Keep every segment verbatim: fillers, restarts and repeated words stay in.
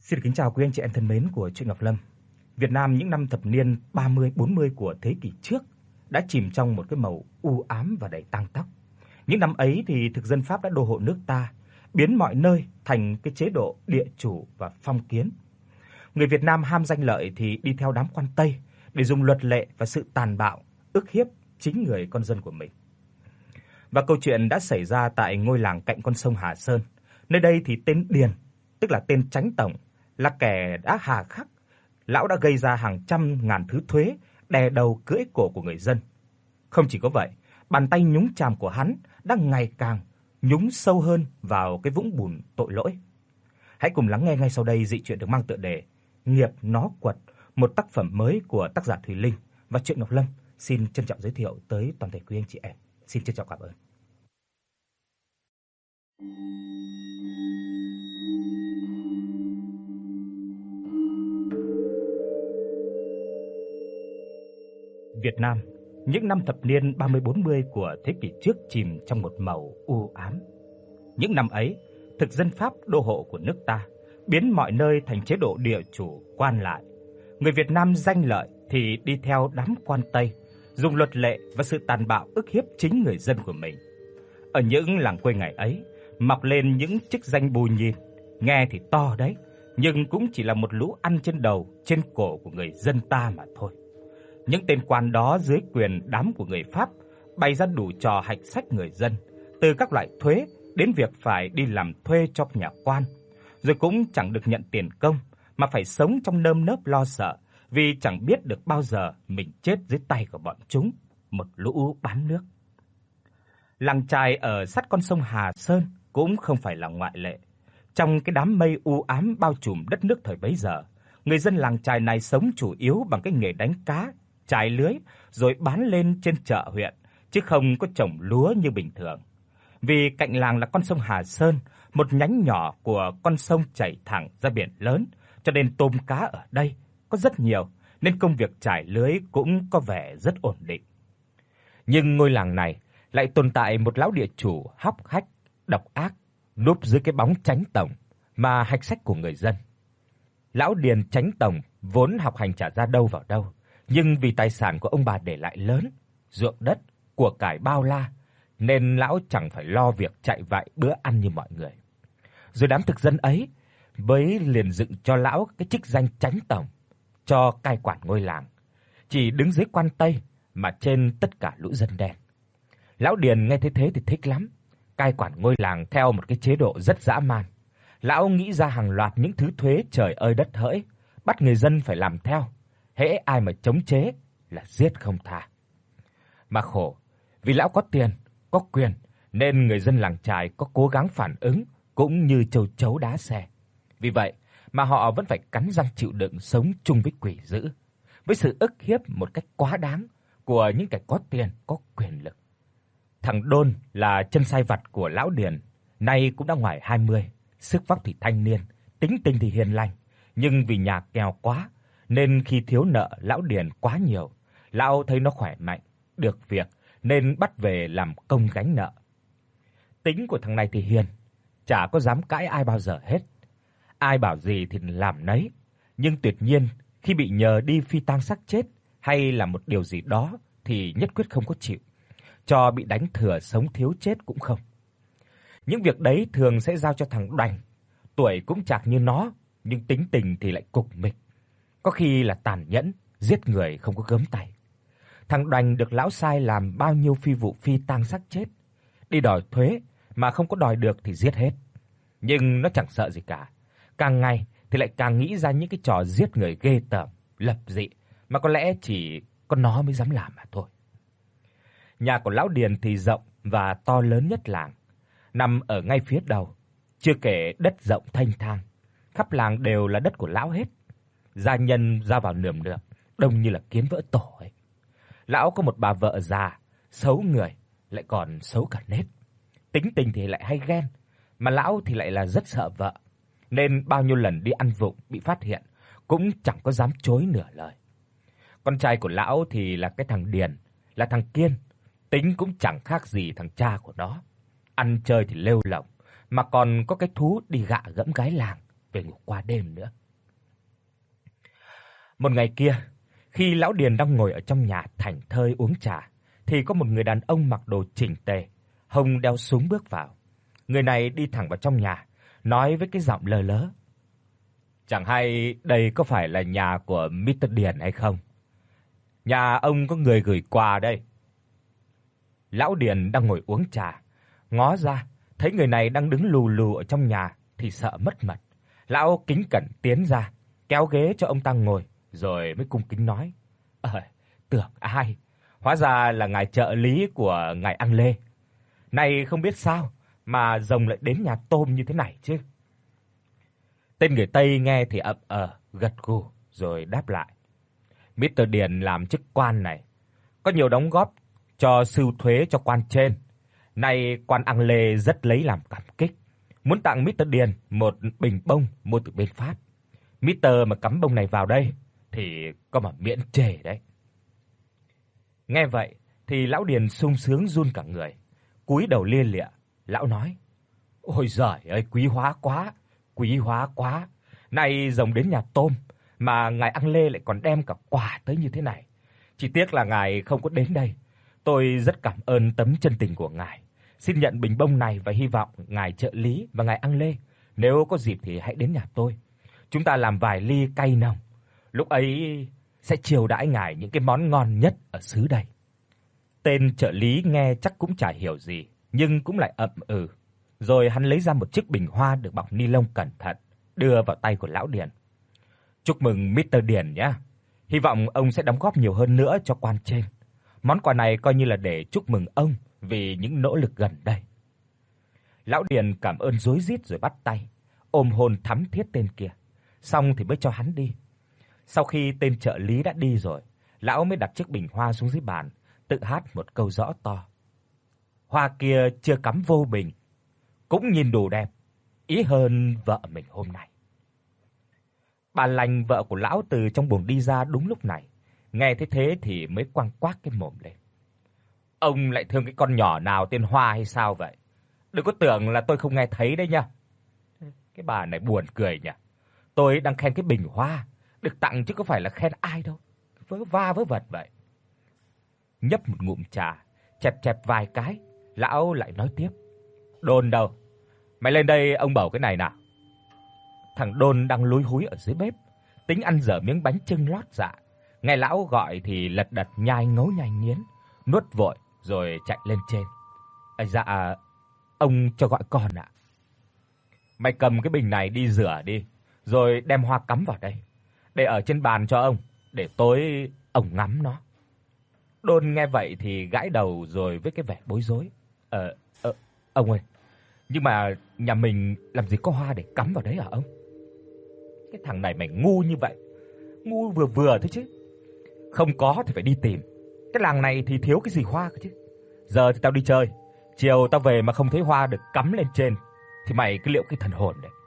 Xin kính chào quý anh chị em thân mến của truyện Ngọc Lâm. Việt Nam những năm thập niên ba mươi bốn mươi của thế kỷ trước đã chìm trong một cái màu u ám và đầy tang tóc. Những năm ấy thì thực dân Pháp đã đô hộ nước ta, biến mọi nơi thành cái chế độ địa chủ và phong kiến. Người Việt Nam ham danh lợi thì đi theo đám quan Tây để dùng luật lệ và sự tàn bạo ức hiếp chính người con dân của mình. Và câu chuyện đã xảy ra tại ngôi làng cạnh con sông Hà Sơn. Nơi đây thì tên Điền, tức là tên Chánh tổng, là kẻ đã hà khắc. Lão đã gây ra hàng trăm ngàn thứ thuế đè đầu cưỡi cổ của người dân. Không chỉ có vậy, bàn tay nhúng chàm của hắn đang ngày càng nhúng sâu hơn vào cái vũng bùn tội lỗi. Hãy cùng lắng nghe ngay sau đây dị truyện được mang tựa đề Nghiệp nó quật, một tác phẩm mới của tác giả Thùy Linh và truyện Ngọc Lâm xin trân trọng giới thiệu tới toàn thể quý anh chị em. Xin trân trọng cảm ơn. Việt Nam, những năm thập niên ba mươi bốn mươi của thế kỷ trước chìm trong một màu u ám. Những năm ấy, thực dân Pháp đô hộ của nước ta, biến mọi nơi thành chế độ địa chủ quan lại. Người Việt Nam danh lợi thì đi theo đám quan Tây, dùng luật lệ và sự tàn bạo ức hiếp chính người dân của mình. Ở những làng quê ngày ấy, mọc lên những chức danh bù nhìn, nghe thì to đấy, nhưng cũng chỉ là một lũ ăn trên đầu, trên cổ của người dân ta mà thôi. Những tên quan đó dưới quyền đám của người Pháp bày ra đủ trò hạch sách người dân, từ các loại thuế đến việc phải đi làm thuê cho nhà quan, rồi cũng chẳng được nhận tiền công mà phải sống trong nơm nớp lo sợ, vì chẳng biết được bao giờ mình chết dưới tay của bọn chúng, một lũ bán nước. Làng chài ở sát con sông Hà Sơn cũng không phải là ngoại lệ. Trong cái đám mây u ám bao trùm đất nước thời bấy giờ, người dân làng chài này sống chủ yếu bằng cái nghề đánh cá, trải lưới rồi bán lên trên chợ huyện, chứ không có trồng lúa như bình thường. Vì cạnh làng là con sông Hà Sơn, một nhánh nhỏ của con sông chảy thẳng ra biển lớn, cho nên tôm cá ở đây có rất nhiều, nên công việc trải lưới cũng có vẻ rất ổn định. Nhưng ngôi làng này lại tồn tại một lão địa chủ hóc hách, độc ác, núp dưới cái bóng Chánh tổng mà hạch sách của người dân. Lão Điền Chánh tổng vốn học hành chả ra đâu vào đâu, nhưng vì tài sản của ông bà để lại lớn, ruộng đất, của cải bao la, nên lão chẳng phải lo việc chạy vạy bữa ăn như mọi người. Rồi đám thực dân ấy mới liền dựng cho lão cái chức danh Chánh tổng, cho cai quản ngôi làng, chỉ đứng dưới quan Tây mà trên tất cả lũ dân đen. Lão Điền nghe thấy thế thì thích lắm, cai quản ngôi làng theo một cái chế độ rất dã man. Lão nghĩ ra hàng loạt những thứ thuế trời ơi đất hỡi, bắt người dân phải làm theo, hễ ai mà chống chế là giết không tha. Mà khổ, vì lão có tiền, có quyền, nên người dân làng chài có cố gắng phản ứng cũng như châu chấu đá xe. Vì vậy mà họ vẫn phải cắn răng chịu đựng sống chung với quỷ dữ, với sự ức hiếp một cách quá đáng của những kẻ có tiền, có quyền lực. Thằng Đôn là chân sai vặt của lão Điền, nay cũng đã ngoài hai mươi, sức vóc thì thanh niên, tính tình thì hiền lành, nhưng vì nhà nghèo quá nên khi thiếu nợ lão Điền quá nhiều, lão thấy nó khỏe mạnh, được việc nên bắt về làm công gánh nợ. Tính của thằng này thì hiền, chả có dám cãi ai bao giờ hết. Ai bảo gì thì làm nấy, nhưng tuyệt nhiên khi bị nhờ đi phi tang xác chết hay là một điều gì đó thì nhất quyết không có chịu, cho bị đánh thừa sống thiếu chết cũng không. Những việc đấy thường sẽ giao cho thằng Đoành, tuổi cũng chạc như nó, nhưng tính tình thì lại cục mịch, có khi là tàn nhẫn, giết người không có gớm tay. Thằng Đoành được lão sai làm bao nhiêu phi vụ phi tang xác chết, đi đòi thuế mà không có đòi được thì giết hết. Nhưng nó chẳng sợ gì cả, càng ngày thì lại càng nghĩ ra những cái trò giết người ghê tởm, lập dị mà có lẽ chỉ có nó mới dám làm mà thôi. Nhà của lão Điền thì rộng và to lớn nhất làng, nằm ở ngay phía đầu, chưa kể đất rộng thênh thang, khắp làng đều là đất của lão hết. Gia nhân ra vào nườm nượp, đông như là kiến vỡ tổ ấy. Lão có một bà vợ già, xấu người, lại còn xấu cả nết. Tính tình thì lại hay ghen, mà lão thì lại là rất sợ vợ, nên bao nhiêu lần đi ăn vụng bị phát hiện cũng chẳng có dám chối nửa lời. Con trai của lão thì là cái thằng Điền, là thằng Kiên, tính cũng chẳng khác gì thằng cha của nó. Ăn chơi thì lêu lổng, mà còn có cái thú đi gạ gẫm gái làng, về ngủ qua đêm nữa. Một ngày kia, khi lão Điền đang ngồi ở trong nhà thảnh thơi uống trà, thì có một người đàn ông mặc đồ chỉnh tề, hông đeo súng bước vào. Người này đi thẳng vào trong nhà, nói với cái giọng lơ lớ: "Chẳng hay đây có phải là nhà của mít tơ Điền hay không? Nhà ông có người gửi quà đây." Lão Điền đang ngồi uống trà, ngó ra, thấy người này đang đứng lù lù ở trong nhà thì sợ mất mật. Lão kính cẩn tiến ra, kéo ghế cho ông ta ngồi, rồi mới cung kính nói: "Ờ, tưởng ai, hóa ra là ngài trợ lý của ngài Ang Lê. Này không biết sao mà rồng lại đến nhà tôm như thế này chứ?" Tên người Tây nghe thì ậm ờ, gật gù rồi đáp lại: "mít tơ Điền làm chức quan này, có nhiều đóng góp cho sưu thuế cho quan trên. Nay quan Ang Lê rất lấy làm cảm kích, muốn tặng mít tơ Điền một bình bông mua từ bên Pháp. mít tơ mà cắm bông này vào đây thì có mà miễn trề đấy." Nghe vậy thì lão Điền sung sướng run cả người, cúi đầu lia lịa. Lão nói: "Ôi giời ơi, quý hóa quá, quý hóa quá. Nay rồng đến nhà tôm mà ngài Ang Lê lại còn đem cả quà tới như thế này. Chỉ tiếc là ngài không có đến đây. Tôi rất cảm ơn tấm chân tình của ngài. Xin nhận bình bông này và hy vọng ngài trợ lý và ngài Ang Lê nếu có dịp thì hãy đến nhà tôi. Chúng ta làm vài ly cay nồng. Lúc ấy sẽ chiêu đãi ngài những cái món ngon nhất ở xứ đây." Tên trợ lý nghe chắc cũng chả hiểu gì, nhưng cũng lại ậm ừ. Rồi hắn lấy ra một chiếc bình hoa được bọc ni lông cẩn thận, đưa vào tay của lão Điền. "Chúc mừng mít tơ Điền nhé. Hy vọng ông sẽ đóng góp nhiều hơn nữa cho quan trên. Món quà này coi như là để chúc mừng ông vì những nỗ lực gần đây." Lão Điền cảm ơn rối rít rồi bắt tay, ôm hôn thắm thiết tên kia, xong thì mới cho hắn đi. Sau khi tên trợ lý đã đi rồi, lão mới đặt chiếc bình hoa xuống dưới bàn, tự hát một câu rõ to: "Hoa kia chưa cắm vô bình, cũng nhìn đủ đẹp, ý hơn vợ mình hôm nay." Bà Lành, vợ của lão, từ trong buồng đi ra đúng lúc này, nghe thấy thế thì mới quăng quác cái mồm lên: "Ông lại thương cái con nhỏ nào tên Hoa hay sao vậy? Đừng có tưởng là tôi không nghe thấy đấy nha." Cái bà này buồn cười nhỉ. Tôi đang khen cái bình hoa được tặng chứ có phải là khen ai đâu. Vớ va vớ vẩn vậy. Nhấp một ngụm trà, chẹp chẹp vài cái, lão lại nói tiếp: "Đôn đâu? Mày lên đây ông bầu cái này nào." Thằng Đôn đang lúi húi ở dưới bếp, tính ăn dở miếng bánh chưng lót dạ. Nghe lão gọi thì lật đật nhai ngấu nhai nghiến, nuốt vội rồi chạy lên trên. "À, dạ, ông cho gọi con ạ." "Mày cầm cái bình này đi rửa đi, rồi đem hoa cắm vào đây, để ở trên bàn cho ông, để tối ông ngắm nó." Đôn nghe vậy thì gãi đầu rồi với cái vẻ bối rối: "Ờ ờ ông ơi, nhưng mà nhà mình làm gì có hoa để cắm vào đấy hả ông?" Cái thằng này mày ngu như vậy, ngu vừa vừa thôi chứ. Không có thì phải đi tìm. Cái làng này thì thiếu cái gì hoa cơ chứ. Giờ thì tao đi chơi, chiều tao về mà không thấy hoa được cắm lên trên thì mày cứ liệu cái thần hồn đấy.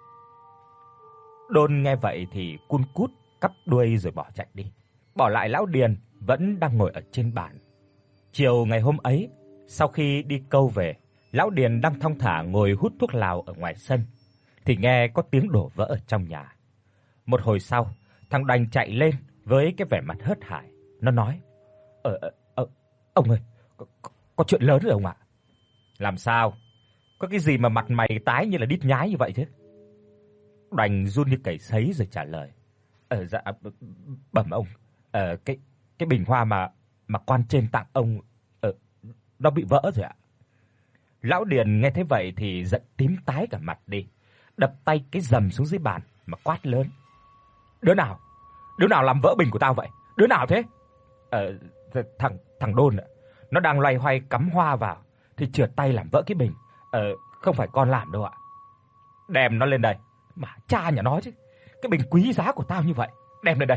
Đôn nghe vậy thì cun cút cắp đuôi rồi bỏ chạy đi, bỏ lại lão Điền vẫn đang ngồi ở trên bàn. Chiều ngày hôm ấy, sau khi đi câu về, lão Điền đang thong thả ngồi hút thuốc lào ở ngoài sân thì nghe có tiếng đổ vỡ ở trong nhà. Một hồi sau, thằng Đành chạy lên với cái vẻ mặt hớt hải, nó nói: "Ờ ờ ông ơi, có, có, có chuyện lớn rồi ông ạ." "Làm sao? Có cái gì mà mặt mày tái như là đít nhái như vậy chứ?" Đành run như cầy sấy rồi trả lời: "Ờ dạ bẩm ông, ờ cái cái bình hoa mà mà quan trên tặng ông ờ nó bị vỡ rồi ạ." Lão Điền nghe thấy vậy thì giận tím tái cả mặt đi, đập tay cái rầm xuống dưới bàn mà quát lớn: "Đứa nào? Đứa nào làm vỡ bình của tao vậy? Đứa nào thế?" "Ờ thằng thằng Đôn ạ. Nó đang loay hoay cắm hoa vào thì trượt tay làm vỡ cái bình. Ờ không phải con làm đâu ạ." "Đem nó lên đây." "Mà cha nhà nó chứ. Cái bình quý giá của tao như vậy, đem lên đây."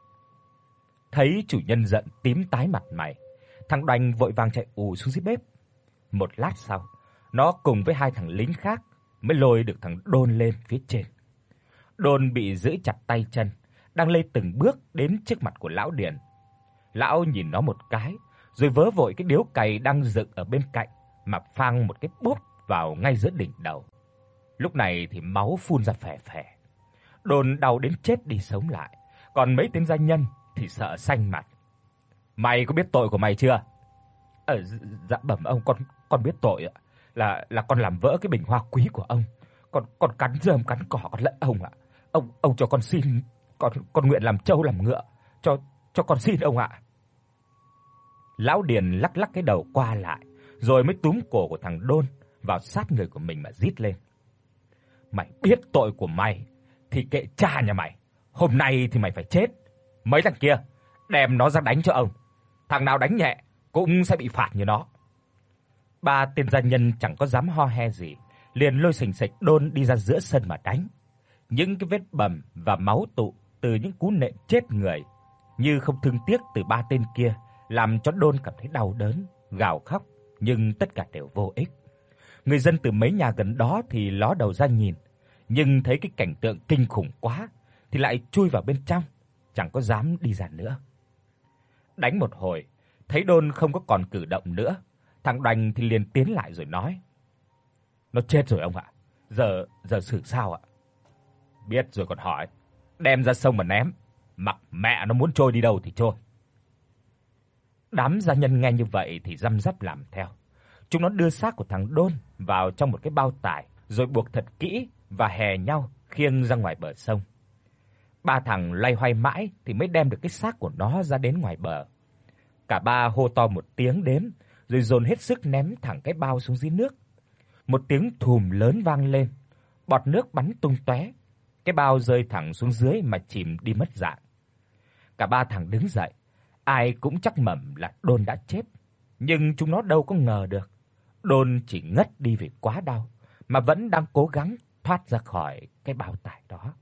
Thấy chủ nhân giận tím tái mặt mày, thằng Đành vội vàng chạy ù xuống dưới bếp. Một lát sau, nó cùng với hai thằng lính khác mới lôi được thằng Đôn lên phía trên. Đôn bị giữ chặt tay chân, đang lê từng bước đến trước mặt của lão Điền. Lão nhìn nó một cái, rồi vớ vội cái điếu cày đang dựng ở bên cạnh mà phang một cái bốp vào ngay giữa đỉnh đầu. Lúc này thì máu phun ra phè phè. Đôn đau đến chết đi sống lại, còn mấy tên gia nhân thì sợ xanh mặt. "Mày có biết tội của mày chưa?" "Ờ dạ bẩm ông, con con biết tội ạ. Là là con làm vỡ cái bình hoa quý của ông. Con con cắn rơm cắn cỏ con lẫn ông ạ. Ông ông cho con xin, con con nguyện làm trâu làm ngựa, cho cho con xin ông ạ." Lão Điền lắc lắc cái đầu qua lại, rồi mới túm cổ của thằng Đôn vào sát người của mình mà rít lên. "Mày biết tội của mày thì kệ cha nhà mày, hôm nay thì mày phải chết. Mấy thằng kia đem nó ra đánh cho ông. Thằng nào đánh nhẹ cũng sẽ bị phạt như nó." Ba tên gia nhân chẳng có dám ho he gì, liền lôi xình xịch Đôn đi ra giữa sân mà đánh. Những cái vết bầm và máu tụ từ những cú nện chết người như không thương tiếc từ ba tên kia, làm cho Đôn cảm thấy đau đớn, gào khóc, nhưng tất cả đều vô ích. Người dân từ mấy nhà gần đó thì ló đầu ra nhìn, nhưng thấy cái cảnh tượng kinh khủng quá thì lại chui vào bên trong, chẳng có dám đi ra nữa. Đánh một hồi, thấy Đôn không có còn cử động nữa, thằng Đoành thì liền tiến lại rồi nói: "Nó chết rồi ông ạ. Giờ giờ xử sao ạ?" "Biết rồi còn hỏi, đem ra sông mà ném, mặc mẹ nó muốn trôi đi đâu thì trôi." Đám gia nhân nghe như vậy thì răm rắp làm theo. Chúng nó đưa xác của thằng Đôn vào trong một cái bao tải, rồi buộc thật kỹ và hè nhau khiêng ra ngoài bờ sông. Ba thằng loay hoay mãi thì mới đem được cái xác của nó ra đến ngoài bờ. Cả ba hô to một tiếng đếm, rồi dồn hết sức ném thẳng cái bao xuống dưới nước. Một tiếng thùm lớn vang lên, bọt nước bắn tung tóe, cái bao rơi thẳng xuống dưới mà chìm đi mất dạng. Cả ba thằng đứng dậy, ai cũng chắc mẩm là Đôn đã chết, nhưng chúng nó đâu có ngờ được Đôn chỉ ngất đi vì quá đau, mà vẫn đang cố gắng thoát ra khỏi cái bao tải đó.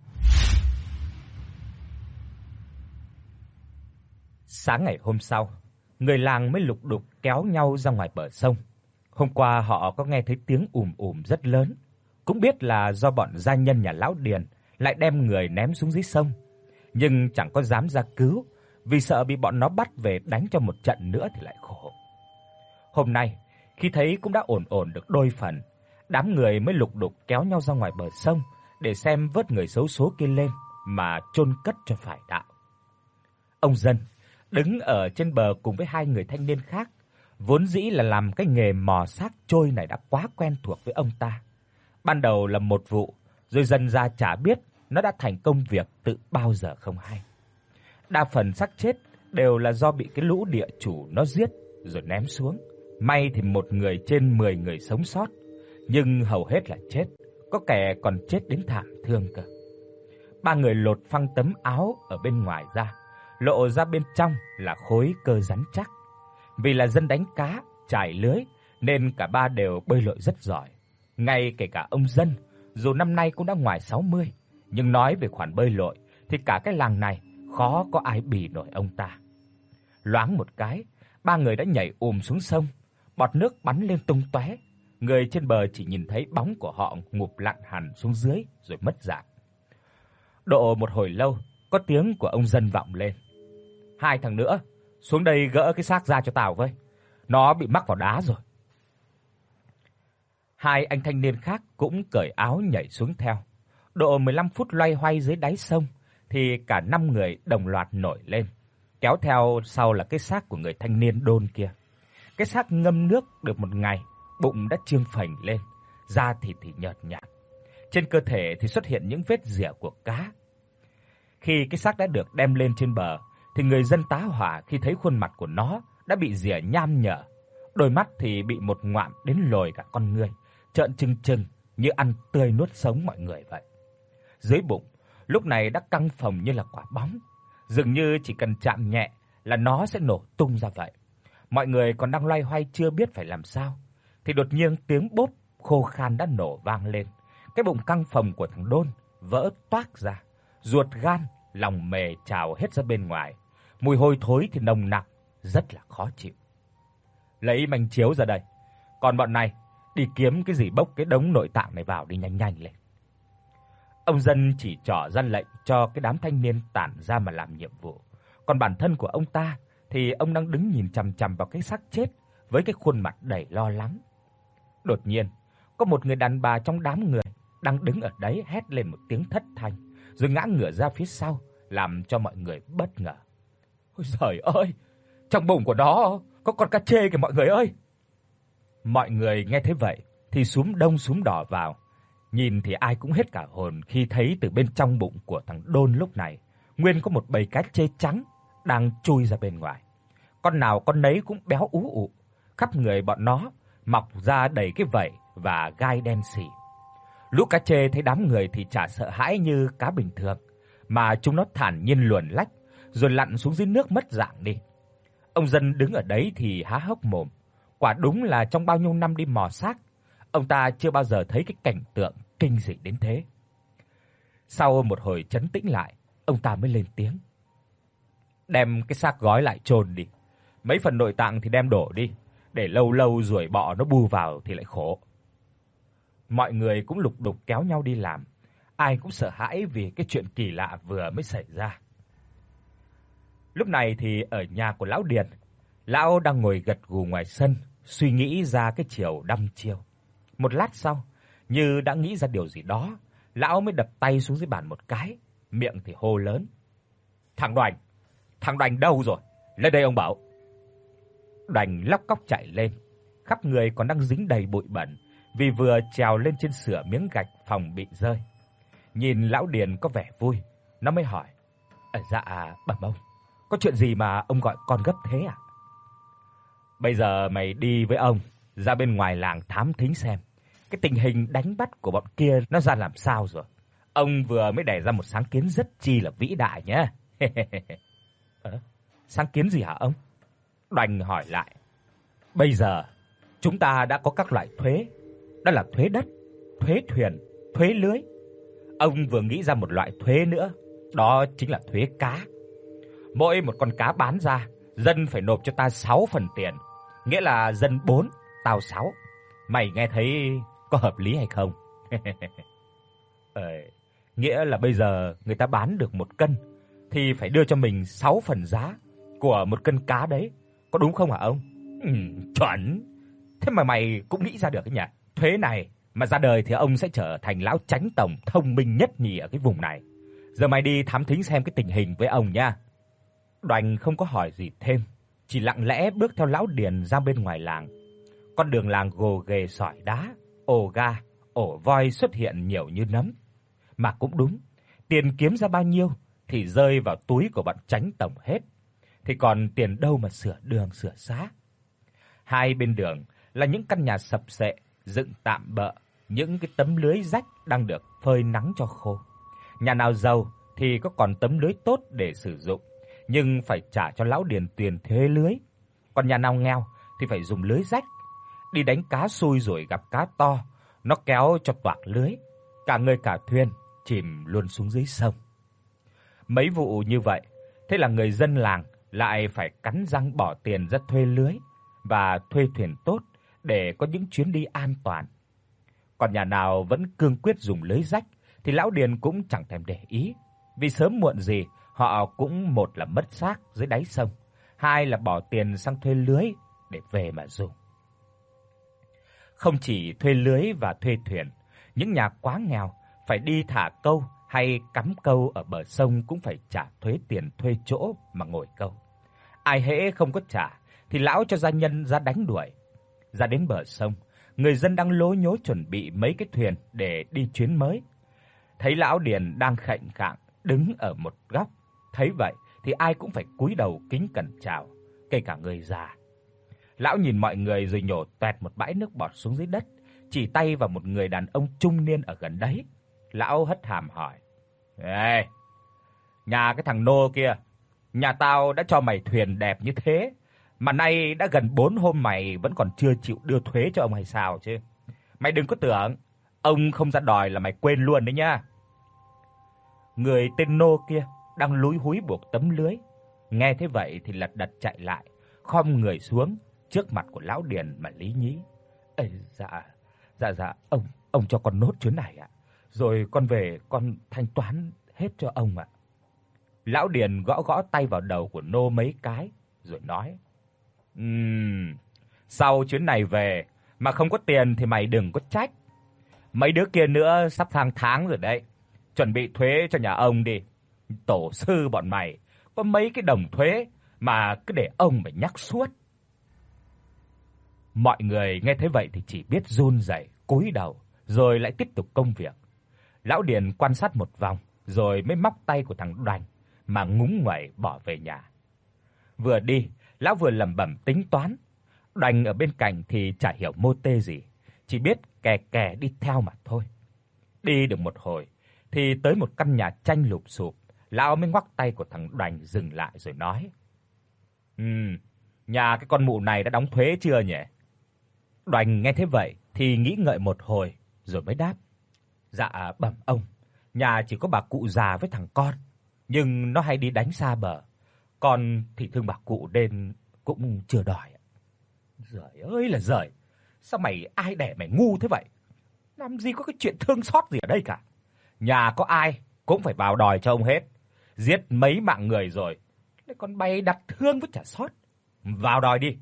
Sáng ngày hôm sau, người làng mới lục đục kéo nhau ra ngoài bờ sông. Hôm qua họ có nghe thấy tiếng ùm ùm rất lớn, cũng biết là do bọn gia nhân nhà lão Điền lại đem người ném xuống dưới sông, nhưng chẳng có dám ra cứu, vì sợ bị bọn nó bắt về đánh cho một trận nữa thì lại khổ. Hôm nay, khi thấy cũng đã ổn ổn được đôi phần, đám người mới lục đục kéo nhau ra ngoài bờ sông để xem vớt người xấu số kia lên mà chôn cất cho phải đạo. Ông Dân đứng ở trên bờ cùng với hai người thanh niên khác, vốn dĩ là làm cái nghề mò xác trôi này đã quá quen thuộc với ông ta. Ban đầu là một vụ, rồi dần ra chả biết nó đã thành công việc từ bao giờ không hay. Đa phần xác chết đều là do bị cái lũ địa chủ nó giết rồi ném xuống. May thì một người trên mười người sống sót, nhưng hầu hết là chết, có kẻ còn chết đến thảm thương cơ. Ba người lột phăng tấm áo ở bên ngoài ra, lộ ra bên trong là khối cơ rắn chắc. Vì là dân đánh cá, trải lưới nên cả ba đều bơi lội rất giỏi. Ngay kể cả ông Dân, dù năm nay cũng đã ngoài sáu mươi, nhưng nói về khoản bơi lội thì cả cái làng này khó có ai bì nổi ông ta. Loáng một cái, ba người đã nhảy ùm xuống sông, bọt nước bắn lên tung tóe. Người trên bờ chỉ nhìn thấy bóng của họ ngụp lặn hẳn xuống dưới rồi mất dạng. Độ một hồi lâu, có tiếng của ông Dân vọng lên: "Hai thằng nữa, xuống đây gỡ cái xác ra cho tao với. Nó bị mắc vào đá rồi." Hai anh thanh niên khác cũng cởi áo nhảy xuống theo. Độ mười lăm phút loay hoay dưới đáy sông thì cả năm người đồng loạt nổi lên, kéo theo sau là cái xác của người thanh niên Đôn kia. Cái xác ngâm nước được một ngày, bụng đã trương phình lên, da thịt thì nhợt nhạt. Trên cơ thể thì xuất hiện những vết rỉa của cá. Khi cái xác đã được đem lên trên bờ thì người dân tá hỏa khi thấy khuôn mặt của nó đã bị rỉa nham nhở, đôi mắt thì bị một ngoạm đến lồi cả con ngươi, trợn trừng trừng như ăn tươi nuốt sống mọi người vậy. Dưới bụng lúc này đã căng phồng như là quả bóng, dường như chỉ cần chạm nhẹ là nó sẽ nổ tung ra vậy. Mọi người còn đang loay hoay chưa biết phải làm sao thì đột nhiên tiếng bốp khô khan đã nổ vang lên. Cái bụng căng phồng của thằng Đôn vỡ toác ra, ruột gan, lòng mề trào hết ra bên ngoài. Mùi hôi thối thì nồng nặc, rất là khó chịu. "Lấy manh chiếu ra đây, còn bọn này đi kiếm cái gì bốc cái đống nội tạng này vào đi nhanh nhanh lên." Ông Dân chỉ trỏ ra lệnh cho cái đám thanh niên tản ra mà làm nhiệm vụ. Còn bản thân của ông ta thì ông đang đứng nhìn chằm chằm vào cái xác chết với cái khuôn mặt đầy lo lắng. Đột nhiên, có một người đàn bà trong đám người đang đứng ở đấy hét lên một tiếng thất thanh, rồi ngã ngửa ra phía sau, làm cho mọi người bất ngờ. Ôi giời ơi, trong bụng của nó có con cá trê kìa mọi người ơi. Mọi người nghe thấy vậy thì xúm đông xúm đỏ vào. Nhìn thì ai cũng hết cả hồn khi thấy từ bên trong bụng của thằng Đôn lúc này nguyên có một bầy cá trê trắng đang chui ra bên ngoài. Con nào con nấy cũng béo ú ụ, khắp người bọn nó mọc ra đầy cái vảy và gai đen sì. Lũ cá trê thấy đám người thì chả sợ hãi như cá bình thường, mà chúng nó thản nhiên luồn lách rồi lặn xuống dưới nước mất dạng đi. Ông dân đứng ở đấy thì há hốc mồm, quả đúng là trong bao nhiêu năm đi mò xác, ông ta chưa bao giờ thấy cái cảnh tượng kinh dị đến thế. Sau một hồi trấn tĩnh lại, ông ta mới lên tiếng: "Đem cái xác gói lại chôn đi. Mấy phần nội tạng thì đem đổ đi, để lâu lâu ruồi bọ nó bu vào thì lại khổ." Mọi người cũng lục đục kéo nhau đi làm, ai cũng sợ hãi vì cái chuyện kỳ lạ vừa mới xảy ra. Lúc này thì ở nhà của lão Điền, lão đang ngồi gật gù ngoài sân, suy nghĩ ra cái chiều đăm chiêu. Một lát sau, như đã nghĩ ra điều gì đó, lão mới đập tay xuống dưới bàn một cái, miệng thì hô lớn: "Thằng Đoành, thằng Đoành đâu rồi? Lên đây ông bảo." Đoành lóc cóc chạy lên, khắp người còn đang dính đầy bụi bẩn vì vừa trèo lên trên sửa miếng gạch phòng bị rơi. Nhìn lão Điền có vẻ vui, nó mới hỏi: "À, dạ bẩm ông, có chuyện gì mà ông gọi con gấp thế à?" "Bây giờ mày đi với ông ra bên ngoài làng thám thính xem cái tình hình đánh bắt của bọn kia nó ra làm sao rồi. Ông vừa mới đẻ ra một sáng kiến rất chi là vĩ đại nhé." "Ờ, sáng kiến gì hả ông?" Đoành hỏi lại. "Bây giờ chúng ta đã có các loại thuế, đó là thuế đất, thuế thuyền, thuế lưới. Ông vừa nghĩ ra một loại thuế nữa, đó chính là thuế cá. Mỗi một con cá bán ra, dân phải nộp cho ta sáu phần tiền, nghĩa là dân bốn, tao sáu. Mày nghe thấy có hợp lý hay không?" Ờ, nghĩa là bây giờ người ta bán được một cân thì phải đưa cho mình sáu phần giá của một cân cá đấy, có đúng không hả ông? Ừm, chuẩn. Thế mà mày cũng nghĩ ra được cái nhỉ? Thuế này mà ra đời thì ông sẽ trở thành lão chánh tổng thông minh nhất nhì ở cái vùng này. Giờ mày đi thám thính xem cái tình hình với ông nha." Đoành không có hỏi gì thêm, chỉ lặng lẽ bước theo lão Điền ra bên ngoài làng. Con đường làng gồ ghề sỏi đá, ổ ga, ổ voi xuất hiện nhiều như nấm. Mà cũng đúng, tiền kiếm ra bao nhiêu thì rơi vào túi của bọn chánh tổng hết, thì còn tiền đâu mà sửa đường sửa xá. Hai bên đường là những căn nhà sập xệ, dựng tạm bợ, những cái tấm lưới rách đang được phơi nắng cho khô. Nhà nào giàu thì có còn tấm lưới tốt để sử dụng, nhưng phải trả cho lão Điền tiền thuế lưới. Còn nhà nào nghèo thì phải dùng lưới rách. Đi đánh cá xui rồi gặp cá to, nó kéo cho toạc lưới, cả người cả thuyền chìm luôn xuống dưới sông. Mấy vụ như vậy, thế là người dân làng lại phải cắn răng bỏ tiền ra thuê lưới và thuê thuyền tốt để có những chuyến đi an toàn. Còn nhà nào vẫn cương quyết dùng lưới rách thì lão Điền cũng chẳng thèm để ý, vì sớm muộn gì họ cũng một là mất xác dưới đáy sông, hai là bỏ tiền sang thuê lưới để về mà dùng. Không chỉ thuê lưới và thuê thuyền, những nhà quá nghèo phải đi thả câu hay cắm câu ở bờ sông cũng phải trả thuế tiền thuê chỗ mà ngồi câu. Ai hễ không có trả thì lão cho gia nhân ra đánh đuổi. Ra đến bờ sông, người dân đang lố nhố chuẩn bị mấy cái thuyền để đi chuyến mới. Thấy lão Điền đang khệnh khạng đứng ở một góc, thấy vậy thì ai cũng phải cúi đầu kính cẩn chào, kể cả người già. Lão nhìn mọi người rồi nhổ toẹt một bãi nước bọt xuống dưới đất, chỉ tay vào một người đàn ông trung niên ở gần đấy. Lão hất hàm hỏi: "Ê, nhà cái thằng nô kia, nhà tao đã cho mày thuyền đẹp như thế, mà nay đã gần bốn hôm mày vẫn còn chưa chịu đưa thuế cho ông hay sao chứ? Mày đừng có tưởng ông không ra đòi là mày quên luôn đấy nhá." Người tên nô kia đang lúi húi buộc tấm lưới, nghe thế vậy thì lật đật chạy lại, khom người xuống trước mặt của lão Điền mà lý nhí: "Ê, dạ, dạ dạ, ông ông cho con nốt chuyến này ạ, rồi con về con thanh toán hết cho ông ạ." Lão Điền gõ gõ tay vào đầu của nô mấy cái rồi nói: "Ừm, sau chuyến này về mà không có tiền thì mày đừng có trách. Mấy đứa kia nữa sắp sang tháng rồi đấy. chuẩn bị thuế cho nhà ông đi. Tổ sư bọn mày có mấy cái đồng thuế mà cứ để ông phải nhắc suốt." Mọi người nghe thấy vậy thì chỉ biết run rẩy, cúi đầu rồi lại tiếp tục công việc. Lão Điền quan sát một vòng rồi mới móc tay của thằng Đoành mà ngúng nguẩy bỏ về nhà. Vừa đi, lão vừa lẩm bẩm tính toán. Đoành ở bên cạnh thì chả hiểu mô tê gì, chỉ biết kè kè đi theo mà thôi. Đi được một hồi thì tới một căn nhà tranh lụp xụp, lão mới ngoắc tay của thằng Đoành dừng lại rồi nói: "Ừm, nhà cái con mụ này đã đóng thuế chưa nhỉ?" Đoành nghe thế vậy thì nghĩ ngợi một hồi rồi mới đáp: "Dạ bẩm ông, nhà chỉ có bà cụ già với thằng con, nhưng nó hay đi đánh xa bờ. Con thì thương bà cụ nên cũng chưa đòi." Giời ơi là giời, sao mày ai đẻ mày ngu thế vậy? Làm gì có cái chuyện thương xót gì ở đây cả. Nhà có ai cũng phải vào đòi cho ông hết. Giết mấy mạng người rồi, lại còn bày đặt thương với chả xót. Vào đòi đi.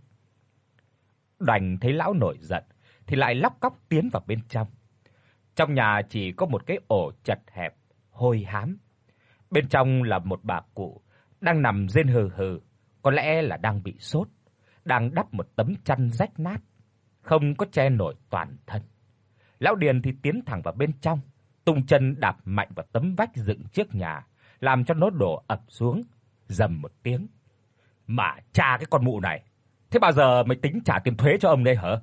Đoành thấy lão nổi giận thì lại lóc cóc tiến vào bên trong. Trong nhà chỉ có một cái ổ chật hẹp, hôi hám. Bên trong là một bà cụ đang nằm rên hừ hừ, có lẽ là đang bị sốt, đang đắp một tấm chăn rách nát, không có che nổi toàn thân. Lão Điền thì tiến thẳng vào bên trong, tung chân đạp mạnh vào tấm vách dựng trước nhà, làm cho nó đổ ập xuống, rầm một tiếng. "Mà cha cái con mụ này, thế bao giờ mới tính trả tiền thuế cho ông đây hả?"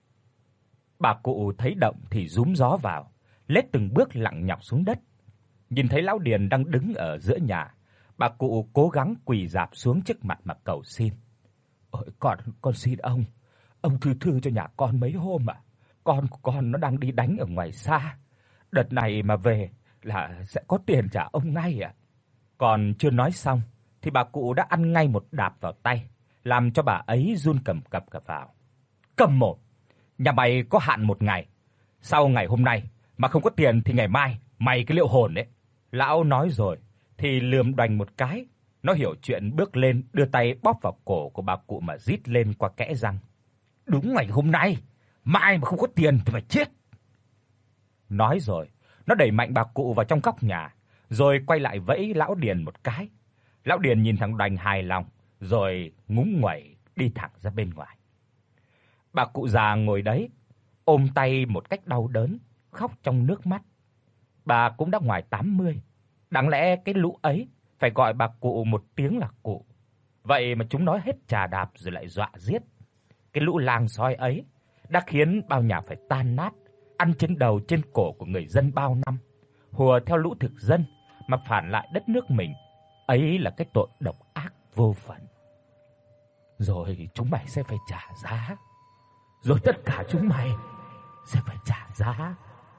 Bà cụ thấy động thì rúm gió vào, lết từng bước lặng nhọc xuống đất. Nhìn thấy lão Điền đang đứng ở giữa nhà, bà cụ cố gắng quỳ rạp xuống trước mặt mà cầu xin: "Ôi con, con xin ông, ông thứ thư cho nhà con mấy hôm ạ. Con của con nó đang đi đánh ở ngoài xa. Đợt này mà về là sẽ có tiền trả ông ngay ạ." Còn chưa nói xong thì bà cụ đã ăn ngay một đạp vào tay, làm cho bà ấy run cầm cập cả vào. "Cầm mồm, nhà mày có hạn một ngày. Sau ngày hôm nay mà không có tiền thì ngày mai mày cái liệu hồn đấy." Lão nói rồi thì lườm Đoành một cái, nó hiểu chuyện bước lên đưa tay bóp vào cổ của bà cụ mà rít lên qua kẽ răng: "Đúng ngày hôm nay, mai mà không có tiền thì phải chết." Nói rồi, nó đẩy mạnh bà cụ vào trong góc nhà, rồi quay lại vẫy lão Điền một cái. Lão Điền nhìn thằng Đoành hài lòng, rồi ngúng nguẩy đi thẳng ra bên ngoài. Bà cụ già ngồi đấy, ôm tay một cách đau đớn, khóc trong nước mắt. Bà cũng đã ngoài tám mươi, đáng lẽ cái lũ ấy phải gọi bà cụ một tiếng là cụ. Vậy mà chúng nó hết trà đạp rồi lại dọa giết. Cái lũ làng sói ấy đã khiến bao nhà phải tan nát, ăn trên đầu trên cổ của người dân bao năm, hùa theo lũ thực dân mà phản lại đất nước mình. Ấy là cái tội độc ác vô phận. Rồi chúng mày sẽ phải trả giá. Rồi tất cả chúng mày sẽ phải trả giá.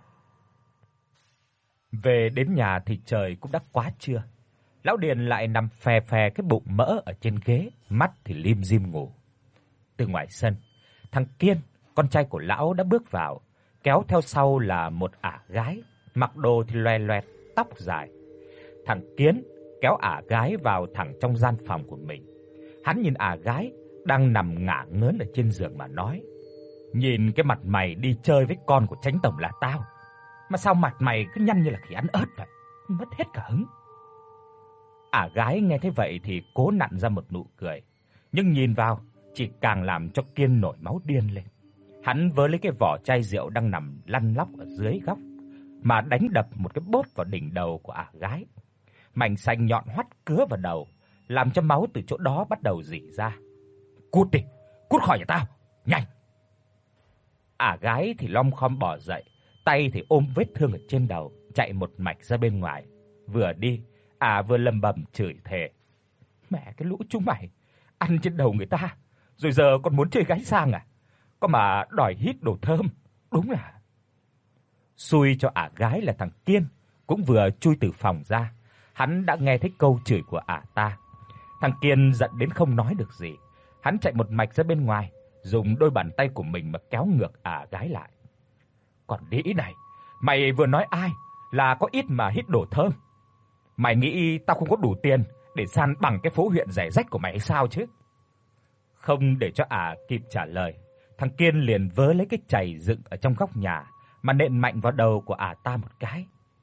Về đến nhà thì trời cũng đã quá trưa. Lão Điền lại nằm phè phè cái bụng mỡ ở trên ghế, mắt thì lim dim ngủ. Từ ngoài sân, thằng Kiên, con trai của lão đã bước vào, kéo theo sau là một ả gái, mặc đồ thì loè loẹt, tóc dài. Thằng Kiên kéo ả gái vào thẳng trong gian phòng của mình. Hắn nhìn ả gái đang nằm ngả ngớn ở trên giường mà nói: "Nhìn cái mặt mày đi chơi với con của Chánh tổng là tao, mà sao mặt mày cứ nhăn như là khỉ ăn ớt vậy, mất hết cả hứng." Ả gái nghe thế vậy thì cố nặn ra một nụ cười, nhưng nhìn vào chỉ càng làm cho Kiên nổi máu điên lên. Hắn vớ lấy cái vỏ chai rượu đang nằm lăn lóc ở dưới góc mà đánh đập một cái bốt vào đỉnh đầu của ả gái. Mảnh xanh nhọn hoắt cứa vào đầu, làm cho máu từ chỗ đó bắt đầu rỉ ra. "Cút đi, cút khỏi nhà tao, nhanh!" Ả gái thì lom khom bò dậy, tay thì ôm vết thương ở trên đầu, chạy một mạch ra bên ngoài. Vừa đi, ả vừa lầm bầm chửi thề: "Mẹ cái lũ chúng mày, ăn trên đầu người ta, rồi giờ còn muốn chơi gái sang à? Có mà đòi hít đồ thơm, đúng là..." Xui cho ả gái là thằng Kiên cũng vừa chui từ phòng ra, hắn đã nghe thấy câu chửi của ả ta. Thằng Kiên giận đến không nói được gì, hắn chạy một mạch ra bên ngoài, dùng đôi bàn tay của mình mà kéo ngược ả gái lại. "Còn đĩ này, mày vừa nói ai là có ít mà hít đồ thơm? Mày nghĩ tao không có đủ tiền để san bằng cái phố huyện rẻ rách của mày hay sao chứ?" Không để cho ả kịp trả lời, thằng Kiên liền vớ lấy cái chày dựng ở trong góc nhà mà nện mạnh vào đầu của ả ta một cái.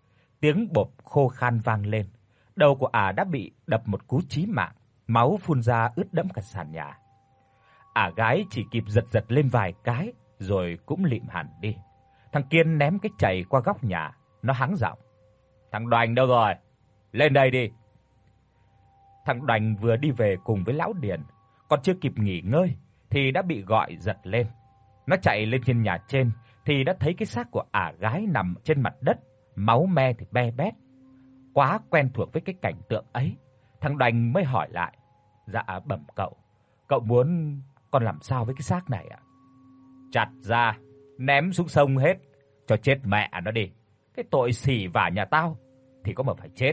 tiếng bộp khô khan vang lên. Đầu của ả đã bị đập một cú chí mạng, máu phun ra ướt đẫm cả sàn nhà. Ả gái chỉ kịp giật giật lên vài cái rồi cũng lịm hẳn đi. Thằng Kiên ném cái chày qua góc nhà, nó hắng giọng: "Thằng Đoành đâu rồi? Lên đây đi." Thằng Đoành vừa đi về cùng với lão Điền, còn chưa kịp nghỉ ngơi thì đã bị gọi giật lên. Nó chạy lên trên nhà trên thì đã thấy cái xác của ả gái nằm trên mặt đất, máu me thì be bét. Quá quen thuộc với cái cảnh tượng ấy, thằng Đoành mới hỏi lại: "Dạ bẩm cậu, cậu muốn con làm sao với cái xác này ạ?" "Chặt ra, ném xuống sông hết, cho chết mẹ nó đi. Cái tội xỉ vả nhà tao thì có mà phải chết."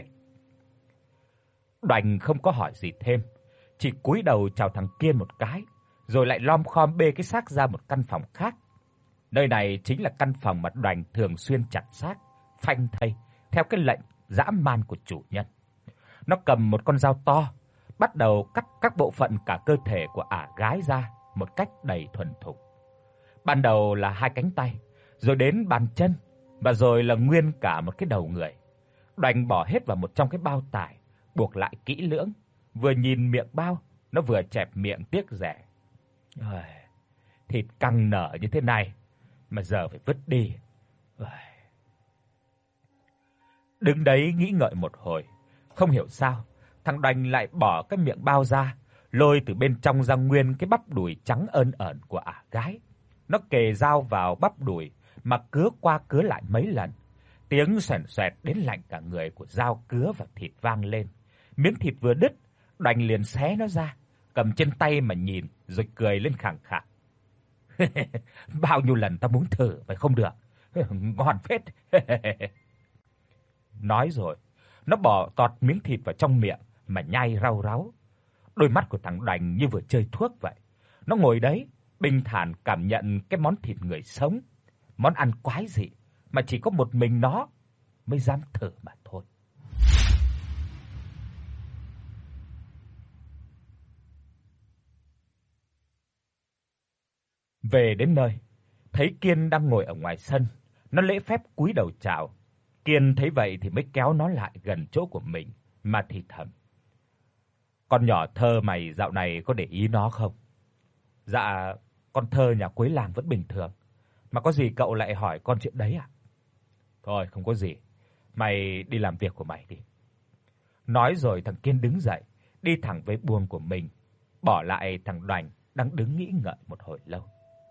Đoành không có hỏi gì thêm, chỉ cúi đầu chào thằng Kiên một cái, rồi lại lom khom bê cái xác ra một căn phòng khác. Nơi này chính là căn phòng mà Đoành thường xuyên chặt xác, phanh thây theo cái lệnh dã man của chủ nhân. Nó cầm một con dao to, bắt đầu cắt các bộ phận cả cơ thể của ả gái ra một cách đầy thuần thục. Ban đầu là hai cánh tay, rồi đến bàn chân, và rồi là nguyên cả một cái đầu người. Đoành bỏ hết vào một trong cái bao tải, buộc lại kỹ lưỡng, vừa nhìn miệng bao, nó vừa chẹp miệng tiếc rẻ. Ơi, thịt căng nở như thế này mà giờ phải vứt đi. Ơi. Đứng đấy nghĩ ngợi một hồi, không hiểu sao, thằng Đoành lại bỏ cái miệng bao ra, lôi từ bên trong ra nguyên cái bắp đùi trắng ơn ẩn của ả gái. Nó kề dao vào bắp đùi mà cứa qua cứa lại mấy lần. Tiếng xoèn xoẹt đến lạnh cả người của dao cứa vào thịt vang lên. Miếng thịt vừa đứt, Đoành liền xé nó ra, cầm trên tay mà nhìn rồi cười lên khẳng khặc. "Bao nhiêu lần tao muốn thử mà không được. Ngon phết." Nói rồi, nó bỏ tọt miếng thịt vào trong miệng mà nhai rau ráu. Đôi mắt của thằng Đoành như vừa chơi thuốc vậy. Nó ngồi đấy, bình thản cảm nhận cái món thịt người sống, món ăn quái dị mà chỉ có một mình nó mới dám thử mà thôi. Về đến nơi, thấy Kiên đang ngồi ở ngoài sân, nó lễ phép cúi đầu chào. Kiên thấy vậy thì mới kéo nó lại gần chỗ của mình mà thì thầm: "Con nhỏ Thơ mày dạo này có để ý nó không?" "Dạ, con Thơ nhà cuối làng vẫn bình thường. Mà có gì cậu lại hỏi con chuyện đấy à?" "Thôi không có gì, mày đi làm việc của mày đi." Nói rồi thằng Kiên đứng dậy, đi thẳng về buồng của mình, bỏ lại thằng Đoành đang đứng nghĩ ngợi một hồi lâu.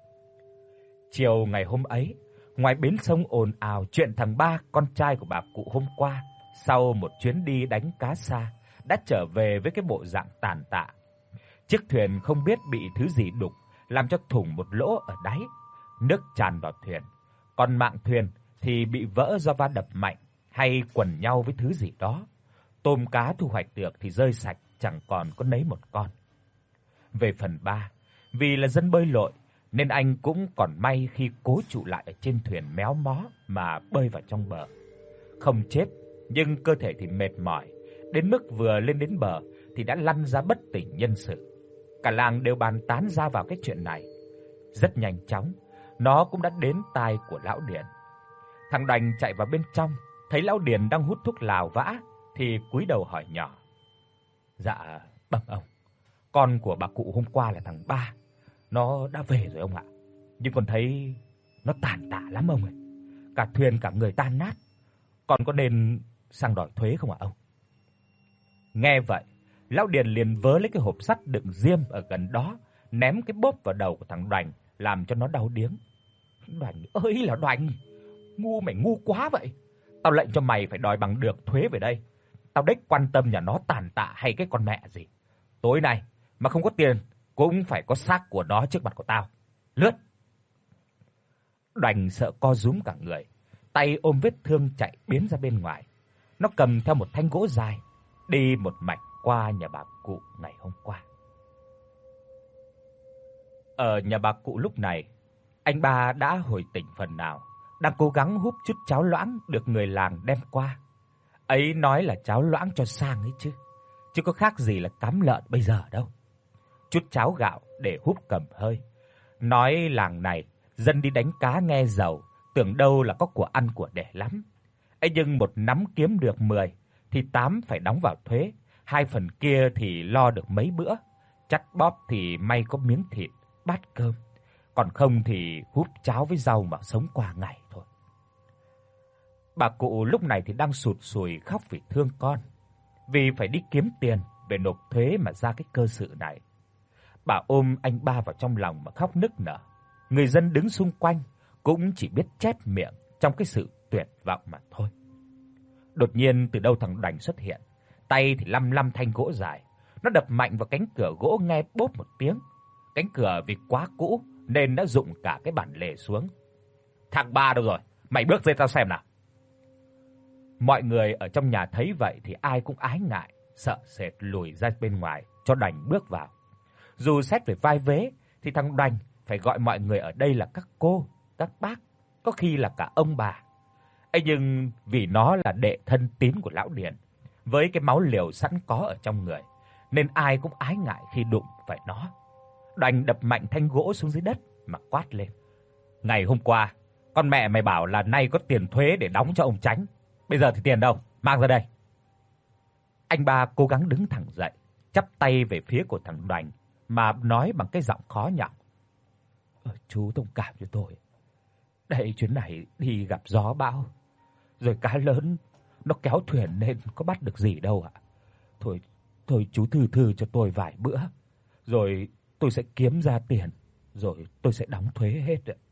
Chiều ngày hôm ấy, ngoài bến sông ồn ào chuyện thằng Ba, con trai của bà cụ hôm qua, sau một chuyến đi đánh cá xa, đã trở về với cái bộ dạng tàn tạ. Chiếc thuyền không biết bị thứ gì đục, làm cho thủng một lỗ ở đáy, nước tràn vào thuyền. Còn mạn thuyền thì bị vỡ do va đập mạnh hay quần nhau với thứ gì đó. Tôm cá thu hoạch được thì rơi sạch, chẳng còn có nấy một con. Về phần Ba, vì là dân bơi lội nên anh cũng còn may khi cố trụ lại ở trên thuyền méo mó mà bơi vào trong bờ. Không chết, nhưng cơ thể thì mệt mỏi, đến mức vừa lên đến bờ thì đã lăn ra bất tỉnh nhân sự. Cả làng đều bàn tán ra vào cái chuyện này. Rất nhanh chóng, nó cũng đã đến tai của lão Điền. Thằng Đoành chạy vào bên trong, thấy lão Điền đang hút thuốc lào vã thì cúi đầu hỏi nhỏ: "Dạ, bẩm ông, con của bà cụ hôm qua là thằng Ba, nó đã về rồi ông ạ. Nhưng con thấy nó tàn tạ lắm ông ơi. Cả thuyền cả người tan nát. Con có nên sang đòi thuế không ạ ông?" Nghe vậy, lão Điền liền vớ lấy cái hộp sắt đựng diêm ở gần đó, ném cái bốp vào đầu của thằng Đoành, làm cho nó đau điếng. "Đoành ơi là Đoành, ngu mày ngu quá vậy. Tao lệnh cho mày phải đòi bằng được thuế về đây. Tao đếch quan tâm nhà nó tàn tạ hay cái con mẹ gì. Tối nay mà không có tiền cũng phải có xác của nó trước mặt của tao. Lướt." Đoành sợ co rúm cả người, tay ôm vết thương chạy biến ra bên ngoài. Nó cầm theo một thanh gỗ dài, đi một mạch qua nhà bà cụ ngày hôm qua. Ở nhà bà cụ lúc này, anh Ba đã hồi tỉnh phần nào, đang cố gắng húp chút cháo loãng được người làng đem qua. Ấy nói là cháo loãng cho sang ấy chứ, chứ có khác gì là cám lợn bây giờ đâu. Chút cháo gạo để húp cầm hơi. Nói làng này dân đi đánh cá nghe giàu, tưởng đâu là có của ăn của đẻ lắm. ấy nhưng một nắm kiếm được mười thì tám phải đóng vào thuế, hai phần kia thì lo được mấy bữa, chắt bóp thì may có miếng thịt, bát cơm, còn không thì húp cháo với rau mà sống qua ngày thôi. Bà cụ lúc này thì đang sụt sùi khóc vì thương con, vì phải đi kiếm tiền về nộp thuế mà ra cái cơ sự này. Bà ôm anh ba vào trong lòng mà khóc nức nở. Người dân đứng xung quanh cũng chỉ biết chép miệng trong cái sự tuyệt vọng mà thôi. Đột nhiên từ đâu thằng Đoành xuất hiện, tay thì lăm lăm thanh gỗ dài, nó đập mạnh vào cánh cửa gỗ nghe bốp một tiếng. Cánh cửa vì quá cũ nên đã rụng cả cái bản lề xuống. "Thằng Ba đâu rồi? Mày bước ra tao xem nào." Mọi người ở trong nhà thấy vậy thì ai cũng ái ngại, sợ sệt lùi ra bên ngoài cho Đoành bước vào. Dù xét về vai vế thì thằng Đoành phải gọi mọi người ở đây là các cô, các bác, có khi là cả ông bà. Ấy nhưng vì nó là đệ thân tín của lão Điền, với cái máu liều sẵn có ở trong người, nên ai cũng ái ngại khi đụng phải nó. Đoành đập mạnh thanh gỗ xuống dưới đất mà quát lên: "Ngày hôm qua, con mẹ mày bảo là nay có tiền thuế để đóng cho ông Chánh. Bây giờ thì tiền đâu? Mang ra đây." Anh ba cố gắng đứng thẳng dậy, chắp tay về phía của thằng Đoành mà nói bằng cái giọng khó nhọc: "Ờ, chú thông cảm cho tôi. Đây chuyến này đi gặp gió bão, rồi cá lớn nó kéo thuyền nên có bắt được gì đâu ạ. Thôi, thôi chú thư thư cho tôi vài bữa, rồi tôi sẽ kiếm ra tiền, rồi tôi sẽ đóng thuế hết ạ."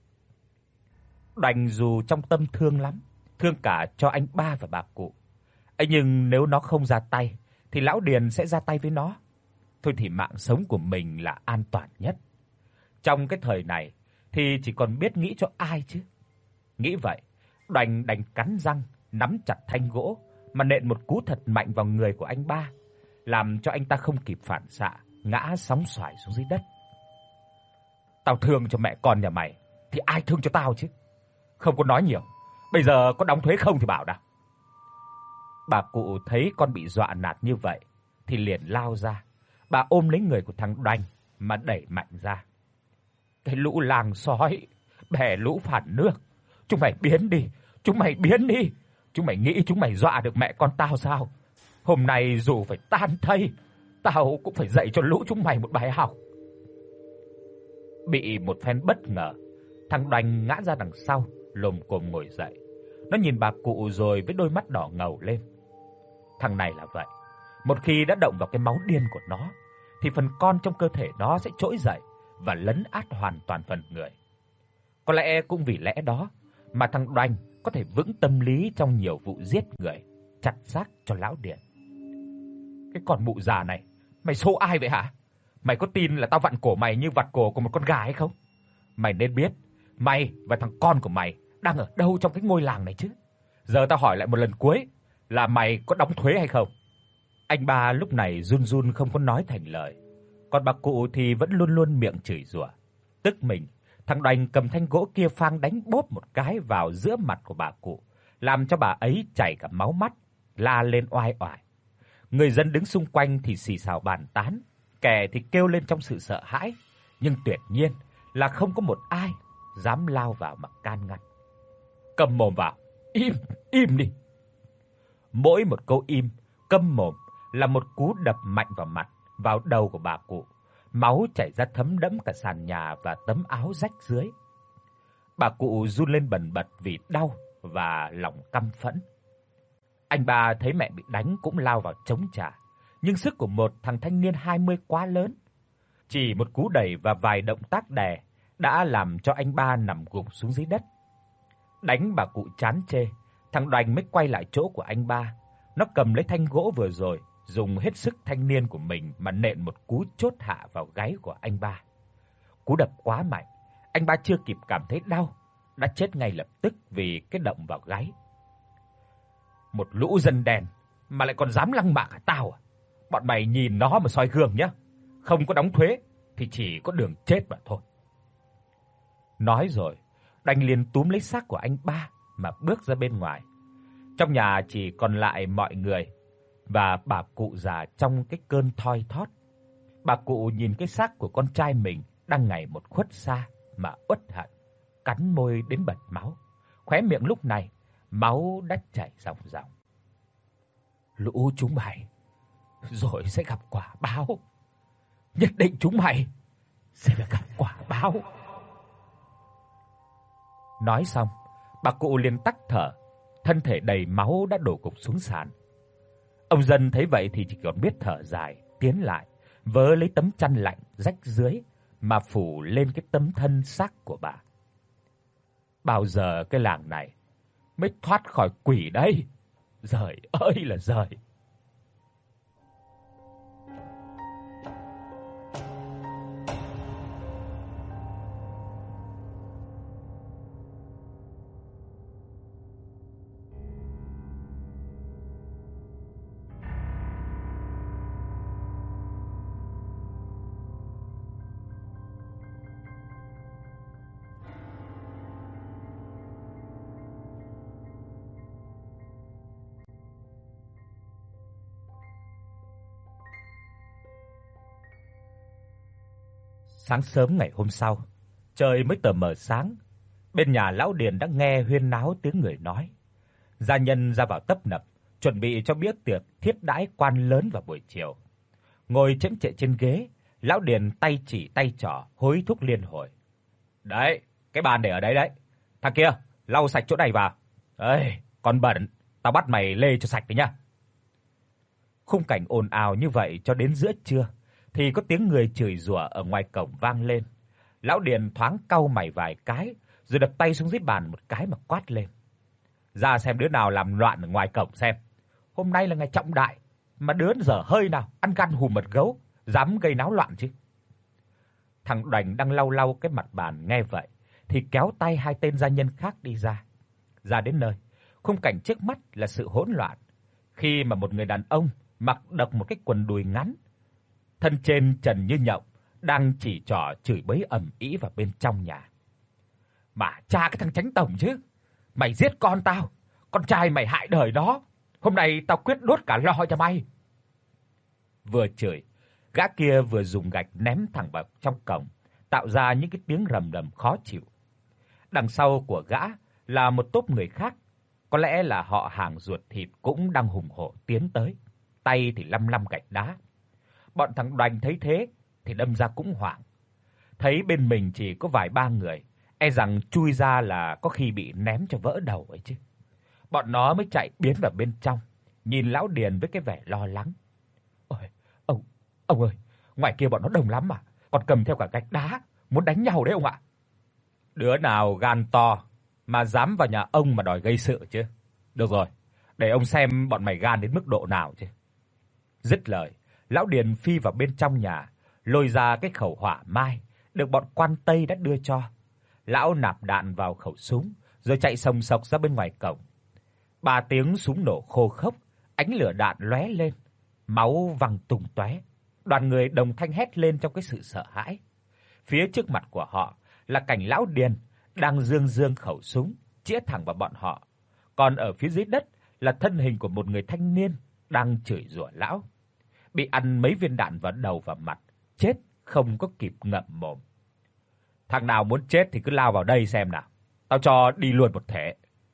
Đoành dù trong tâm thương lắm, thương cả cho anh ba và bà cụ. Ấy nhưng nếu nó không ra tay thì lão Điền sẽ ra tay với nó. Thôi thì mạng sống của mình là an toàn nhất. Trong cái thời này thì chỉ còn biết nghĩ cho ai chứ. Nghĩ vậy, Đoành đành cắn răng, nắm chặt thanh gỗ mà nện một cú thật mạnh vào người của anh ba, làm cho anh ta không kịp phản xạ, ngã sóng xoài xuống dưới đất. "Tao thương cho mẹ con nhà mày thì ai thương cho tao chứ. Không có nói nhiều, bây giờ có đóng thuế không thì bảo nào." Bà cụ thấy con bị dọa nạt như vậy thì liền lao ra. Bà ôm lấy người của thằng Đoành mà đẩy mạnh ra. "Cái lũ làng sói, bè lũ phản nước, chúng mày biến đi, chúng mày biến đi. Chúng mày nghĩ chúng mày dọa được mẹ con tao sao? Hôm nay dù phải tan thây, tao cũng phải dạy cho lũ chúng mày một bài học." Bị một phen bất ngờ, thằng Đoành ngã ra đằng sau, lồm cồm ngồi dậy. Nó nhìn bà cụ rồi với đôi mắt đỏ ngầu lên. Thằng này là vậy, một khi đã động vào cái máu điên của nó thì phần con trong cơ thể nó sẽ trỗi dậy và lấn át hoàn toàn phần người. Có lẽ cũng vì lẽ đó mà thằng Đoành có thể vững tâm lý trong nhiều vụ giết người, chặt xác cho lão Điền. "Cái con mụ già này, mày xô ai vậy hả? Mày có tin là tao vặn cổ mày như vặn cổ của một con gà hay không? Mày nên biết, mày và thằng con của mày đang ở đâu trong cái ngôi làng này chứ? Giờ tao hỏi lại một lần cuối, là mày có đóng thuế hay không?" Anh ba lúc này run run không có nói thành lời, còn bà cụ thì vẫn luôn luôn miệng chửi rủa. Tức mình, thằng Đoành cầm thanh gỗ kia phang đánh bốp một cái vào giữa mặt của bà cụ, làm cho bà ấy chảy cả máu mắt, la lên oai oải. Người dân đứng xung quanh thì xì xào bàn tán, kẻ thì kêu lên trong sự sợ hãi, nhưng tuyệt nhiên là không có một ai dám lao vào mà can ngăn. "Câm mồm vào, im, im đi." Mỗi một câu im, câm mồm là một cú đập mạnh vào mặt, vào đầu của bà cụ. Máu chảy ra thấm đẫm cả sàn nhà và tấm áo rách dưới. Bà cụ run lên bần bật vì đau và lòng căm phẫn. Anh ba thấy mẹ bị đánh cũng lao vào chống trả, nhưng sức của một thằng thanh niên hai mươi quá lớn. Chỉ một cú đẩy và vài động tác đè đã làm cho anh ba nằm gục xuống dưới đất. Đánh bà cụ chán chê, thằng Đoành mới quay lại chỗ của anh ba. Nó cầm lấy thanh gỗ vừa rồi, dùng hết sức thanh niên của mình mà nện một cú chốt hạ vào gáy của anh ba. Cú đập quá mạnh, anh ba chưa kịp cảm thấy đau, đã chết ngay lập tức vì cái động vào gáy. "Một lũ dân đen mà lại còn dám lăng mạ cả tao à? Bọn mày nhìn nó mà soi gương nhá. Không có đóng thuế thì chỉ có đường chết mà thôi." Nói rồi, Đoành liền túm lấy xác của anh ba mà bước ra bên ngoài. Trong nhà chỉ còn lại mọi người và bà cụ già trong cái cơn thoi thót. Bà cụ nhìn cái xác của con trai mình đang ngày một khuất xa mà uất hận, cắn môi đến bật máu. Khóe miệng lúc này máu đã chảy ròng ròng. Lũ chúng mày rồi sẽ gặp quả báo. Nhất định chúng mày sẽ phải gặp quả báo. Nói xong, bà cụ liền tắc thở, thân thể đầy máu đã đổ gục xuống sàn. Ông Dân thấy vậy thì chỉ còn biết thở dài, tiến lại, vớ lấy tấm chăn lạnh rách dưới mà phủ lên cái tấm thân xác của bà. Bao giờ cái làng này mới thoát khỏi quỷ đây? Giời ơi là giời. Sáng sớm ngày hôm sau, trời mới tờ mờ sáng, bên nhà lão Điền đã nghe huyên náo tiếng người nói. Gia nhân ra vào tấp nập, chuẩn bị cho bữa tiệc thiết đãi quan lớn vào buổi chiều. Ngồi chễm chệ trên ghế, lão Điền tay chỉ tay trỏ, hối thúc liên hồi. "Đấy, cái bàn để ở đấy đấy. Thằng kia, lau sạch chỗ này vào. Ê, còn bẩn, tao bắt mày lê cho sạch đấy nhá." Khung cảnh ồn ào như vậy cho đến giữa trưa thì có tiếng người chửi rủa ở ngoài cổng vang lên. Lão Điền thoáng cau mày vài cái, rồi đập tay xuống dưới bàn một cái mà quát lên. "Ra xem đứa nào làm loạn ở ngoài cổng xem. Hôm nay là ngày trọng đại, mà đứa dở hơi nào ăn gan hùm mật gấu, dám gây náo loạn chứ." Thằng Đoành đang lau lau cái mặt bàn nghe vậy thì kéo tay hai tên gia nhân khác đi ra. Ra đến nơi, khung cảnh trước mắt là sự hỗn loạn, khi mà một người đàn ông mặc độc một cái quần đùi ngắn, thân trên trần như nhộng, đang chỉ trỏ chửi bới ầm ĩ vào bên trong nhà. "Mà cha cái thằng Chánh tổng chứ, mày giết con tao, con trai mày hại đời nó, hôm nay tao quyết đốt cả lò cho mày." Vừa chửi, gã kia vừa dùng gạch ném thẳng vào trong cổng, tạo ra những cái tiếng rầm rầm khó chịu. Đằng sau của gã là một tốp người khác, có lẽ là họ hàng ruột thịt cũng đang hùng hổ tiến tới, tay thì lăm lăm gạch đá. Bọn thằng Đoành thấy thế thì đâm ra cũng hoảng. Thấy bên mình chỉ có vài ba người, e rằng chui ra là có khi bị ném cho vỡ đầu ấy chứ. Bọn nó mới chạy biến vào bên trong, nhìn lão Điền với cái vẻ lo lắng. "Ôi, ông, ông ơi, ngoài kia bọn nó đông lắm mà, còn cầm theo cả gạch đá, muốn đánh nhau đấy ông ạ." "Đứa nào gan to mà dám vào nhà ông mà đòi gây sự chứ? Được rồi, để ông xem bọn mày gan đến mức độ nào chứ." Dứt lời, lão Điền phi vào bên trong nhà, lôi ra cái khẩu hỏa mai được bọn quan Tây đã đưa cho. Lão nạp đạn vào khẩu súng, rồi chạy sồng sộc ra bên ngoài cổng. Ba tiếng súng nổ khô khốc, ánh lửa đạn lóe lên, máu văng tung tóe. Đoàn người đồng thanh hét lên trong cái sự sợ hãi. Phía trước mặt của họ là cảnh lão Điền đang giương giương khẩu súng chĩa thẳng vào bọn họ, còn ở phía dưới đất là thân hình của một người thanh niên đang chửi rủa lão. Bị ăn mấy viên đạn vào đầu và mặt, chết không có kịp ngậm mồm. "Thằng nào muốn chết thì cứ lao vào đây xem nào, tao cho đi luôn một thể."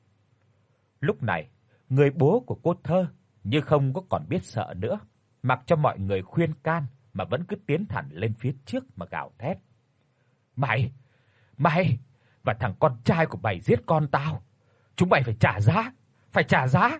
Lúc này, người bố của cô Thơ như không có còn biết sợ nữa, mặc cho mọi người khuyên can mà vẫn cứ tiến thẳng lên phía trước mà gào thét. "Mày, mày và thằng con trai của mày giết con tao, chúng mày phải trả giá, phải trả giá."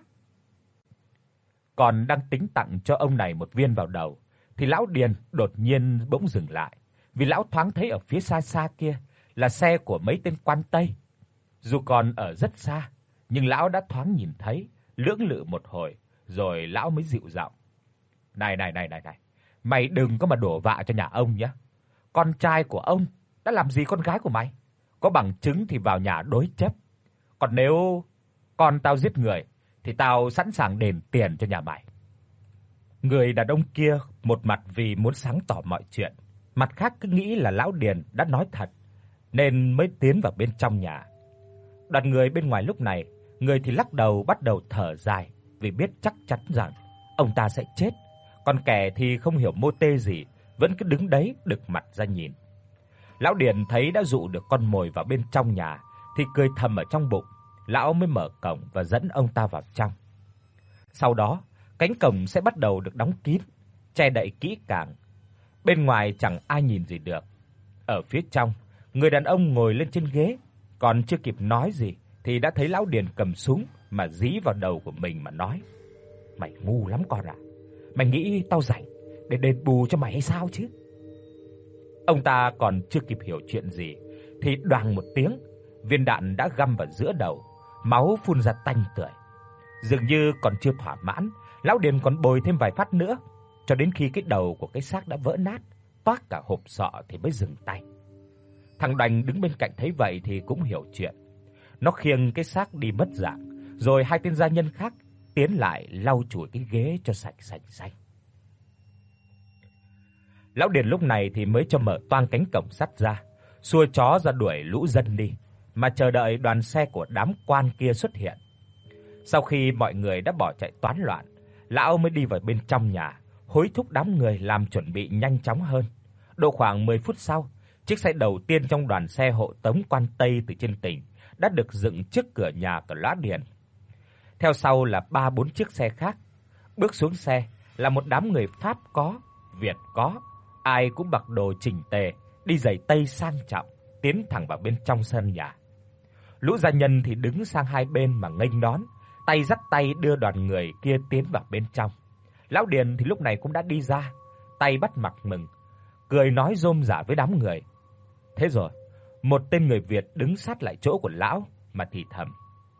Còn đang tính tặng cho ông này một viên vào đầu thì lão Điền đột nhiên bỗng dừng lại, vì lão thoáng thấy ở phía xa xa kia là xe của mấy tên quan Tây. Dù còn ở rất xa, nhưng lão đã thoáng nhìn thấy, lưỡng lự một hồi, rồi lão mới dịu giọng. "Này này này này này, mày đừng có mà đổ vạ cho nhà ông nhé. Con trai của ông đã làm gì con gái của mày? Có bằng chứng thì vào nhà đối chất. Còn nếu con tao giết người thì tao sẵn sàng đền tiền cho nhà mày." Người đàn ông kia một mặt vì muốn sáng tỏ mọi chuyện, mặt khác cứ nghĩ là lão Điền đã nói thật nên mới tiến vào bên trong nhà. Đoàn người bên ngoài lúc này, người thì lắc đầu bắt đầu thở dài vì biết chắc chắn rằng ông ta sẽ chết, còn kẻ thì không hiểu mô tê gì, vẫn cứ đứng đấy đực mặt ra nhìn. Lão Điền thấy đã dụ được con mồi vào bên trong nhà thì cười thầm ở trong bụng, lão mới mở cổng và dẫn ông ta vào trong. Sau đó, cánh cổng sẽ bắt đầu được đóng kín, che đậy kỹ càng. Bên ngoài chẳng ai nhìn gì được. Ở phía trong, người đàn ông ngồi lên trên ghế, còn chưa kịp nói gì thì đã thấy lão Điền cầm súng mà dí vào đầu của mình mà nói: "Mày ngu lắm con ạ. Mày nghĩ tao rảnh để đền bù cho mày hay sao chứ?" Ông ta còn chưa kịp hiểu chuyện gì thì đoàng một tiếng, viên đạn đã găm vào giữa đầu, máu phun ra tanh tưởi. Dường như còn chưa thỏa mãn, lão Điền còn bồi thêm vài phát nữa, cho đến khi cái đầu của cái xác đã vỡ nát, toác cả hộp sọ thì mới dừng tay. Thằng Đoành đứng bên cạnh thấy vậy thì cũng hiểu chuyện. Nó khiêng cái xác đi mất dạng, rồi hai tên gia nhân khác tiến lại lau chùi cái ghế cho sạch sạch sạch. Lão Điền lúc này thì mới cho mở toang cánh cổng sắt ra, xua chó ra đuổi lũ dân đi, mà chờ đợi đoàn xe của đám quan kia xuất hiện. Sau khi mọi người đã bỏ chạy toán loạn, lão mới đi vào bên trong nhà, hối thúc đám người làm chuẩn bị nhanh chóng hơn. Độ khoảng mười phút sau, chiếc xe đầu tiên trong đoàn xe hộ tống quan Tây từ trên tỉnh đã được dựng trước cửa nhà của Lã Điền. Theo sau là ba bốn chiếc xe khác. Bước xuống xe là một đám người Pháp có, Việt có, ai cũng mặc đồ chỉnh tề, đi giày tây sang trọng, tiến thẳng vào bên trong sân nhà. Lũ gia nhân thì đứng sang hai bên mà nghênh đón, tay dắt tay đưa đoàn người kia tiến vào bên trong. Lão Điền thì lúc này cũng đã đi ra, tay bắt mặt mừng, cười nói rôm rả với đám người. Thế rồi, một tên người Việt đứng sát lại chỗ của lão mà thì thầm: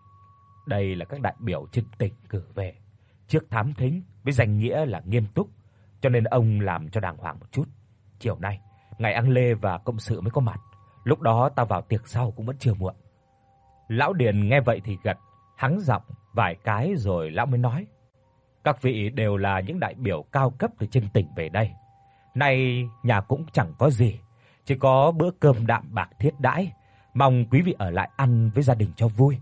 "Đây là các đại biểu trên tỉnh cử về, trước thám thính với danh nghĩa là nghiêm túc, cho nên ông làm cho đàng hoàng một chút. Chiều nay, ngày ăn lê và cộng sự mới có mặt, lúc đó ta vào tiệc sau cũng vẫn chưa muộn." Lão Điền nghe vậy thì gật, hắng giọng vài cái rồi lão mới nói: "Các vị đều là những đại biểu cao cấp từ trên tỉnh về đây. Nay nhà cũng chẳng có gì, chỉ có bữa cơm đạm bạc thiết đãi, mong quý vị ở lại ăn với gia đình cho vui."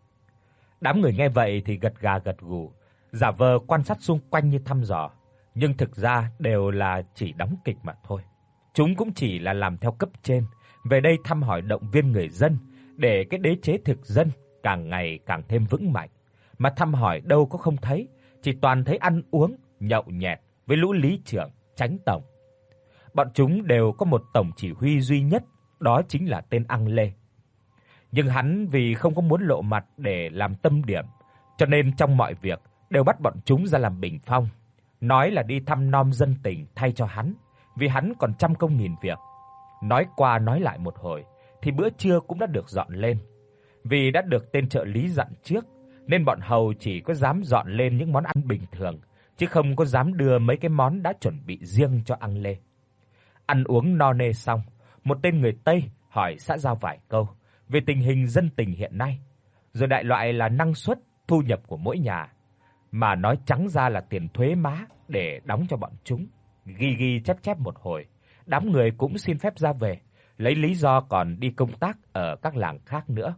Đám người nghe vậy thì gật gà gật gù, giả vờ quan sát xung quanh như thăm dò, nhưng thực ra đều là chỉ đóng kịch mà thôi. Chúng cũng chỉ là làm theo cấp trên, về đây thăm hỏi động viên người dân để cái đế chế thực dân càng ngày càng thêm vững mạnh, mà thăm hỏi đâu có không thấy, chỉ toàn thấy ăn uống, nhậu nhẹt với lũ lý trưởng, chánh tổng. Bọn chúng đều có một tổng chỉ huy duy nhất, đó chính là tên Ăng Lê. Nhưng hắn vì không có muốn lộ mặt để làm tâm điểm, cho nên trong mọi việc đều bắt bọn chúng ra làm bình phong, nói là đi thăm nom dân tình thay cho hắn, vì hắn còn trăm công nghìn việc. Nói qua nói lại một hồi thì bữa trưa cũng đã được dọn lên. Vì đã được tên trợ lý dặn trước nên bọn hầu chỉ có dám dọn lên những món ăn bình thường, chứ không có dám đưa mấy cái món đã chuẩn bị riêng cho Ăng Lê. Ăn uống no nê xong, một tên người Tây hỏi xã giao vài câu về tình hình dân tình hiện nay, rồi đại loại là năng suất, thu nhập của mỗi nhà, mà nói trắng ra là tiền thuế má để đóng cho bọn chúng. Ghi ghi chép chép một hồi, đám người cũng xin phép ra về, lấy lý do còn đi công tác ở các làng khác nữa.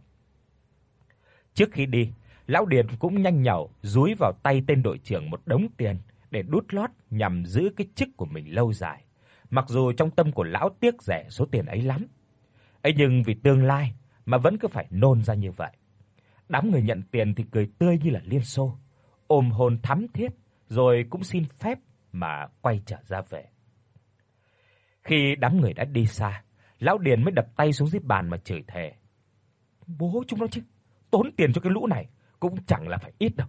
Trước khi đi, lão Điền cũng nhanh nhảu dúi vào tay tên đội trưởng một đống tiền để đút lót nhằm giữ cái chức của mình lâu dài. Mặc dù trong tâm của lão tiếc rẻ số tiền ấy lắm, ấy nhưng vì tương lai mà vẫn cứ phải nôn ra như vậy. Đám người nhận tiền thì cười tươi như là Liên Xô, ôm hôn thắm thiết, rồi cũng xin phép mà quay trở ra về. Khi đám người đã đi xa, lão Điền mới đập tay xuống dưới bàn mà chửi thề: "Bố chúng nó chứ, tốn tiền cho cái lũ này cũng chẳng là phải ít đâu."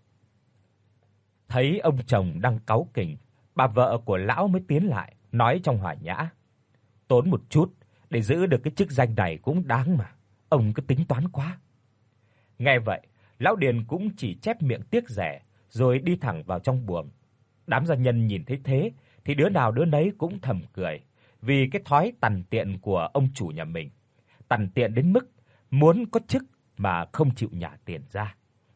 Thấy ông chồng đang cáu kỉnh, bà vợ của lão mới tiến lại, nói trong hòa nhã: "Tốn một chút để giữ được cái chức danh này cũng đáng mà, ông cứ tính toán quá." Nghe vậy, lão Điền cũng chỉ chép miệng tiếc rẻ rồi đi thẳng vào trong buồng. Đám gia nhân nhìn thấy thế thì đứa nào đứa nấy cũng thầm cười, vì cái thói tằn tiện của ông chủ nhà mình, tằn tiện đến mức muốn có chức mà không chịu nhả tiền ra.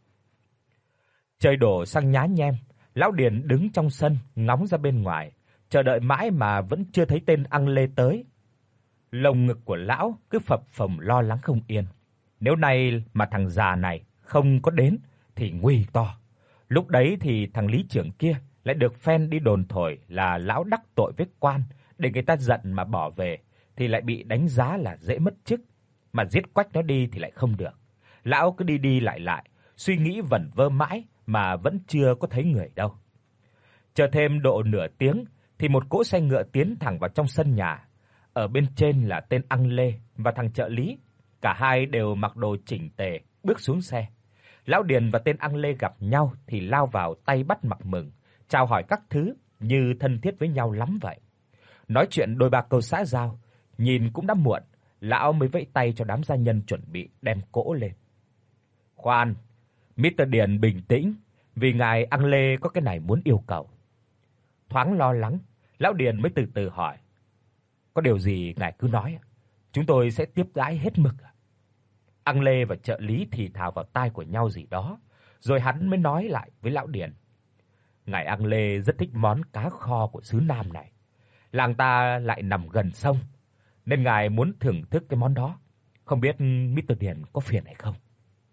Trời đổ sang nhá nhem, lão Điền đứng trong sân ngóng ra bên ngoài, chờ đợi mãi mà vẫn chưa thấy tên Ăng Lê tới. Lồng ngực của lão cứ phập phồng lo lắng không yên. Nếu nay mà thằng già này không có đến thì nguy to. Lúc đấy thì thằng lý trưởng kia lại được phen đi đồn thổi là lão đắc tội với quan, để người ta giận mà bỏ về thì lại bị đánh giá là dễ mất chức, mà giết quách nó đi thì lại không được. Lão cứ đi đi lại lại, suy nghĩ vẩn vơ mãi mà vẫn chưa có thấy người đâu. Chờ thêm độ nửa tiếng thì một cỗ xe ngựa tiến thẳng vào trong sân nhà. Ở bên trên là tên Ăng Lê và thằng trợ lý, cả hai đều mặc đồ chỉnh tề bước xuống xe. Lão Điền và tên Ăng Lê gặp nhau thì lao vào tay bắt mặt mừng, chào hỏi các thứ như thân thiết với nhau lắm vậy. Nói chuyện đôi ba câu xã giao, nhìn cũng đã muộn, lão mới vẫy tay cho đám gia nhân chuẩn bị đem cỗ lên. "Khoan, mít tơ Điền bình tĩnh, vì ngài Ăng Lê có cái này muốn yêu cầu." Thoáng lo lắng, lão Điền mới từ từ hỏi: "Có điều gì ngài cứ nói, chúng tôi sẽ tiếp đãi hết mực." Ăng Lê và trợ lý thì thào vào tai của nhau gì đó, rồi hắn mới nói lại với lão Điền: "Ngài Ăng Lê rất thích món cá kho của xứ Nam này. Làng ta lại nằm gần sông, nên ngài muốn thưởng thức cái món đó. Không biết mít tơ Điền có phiền hay không?"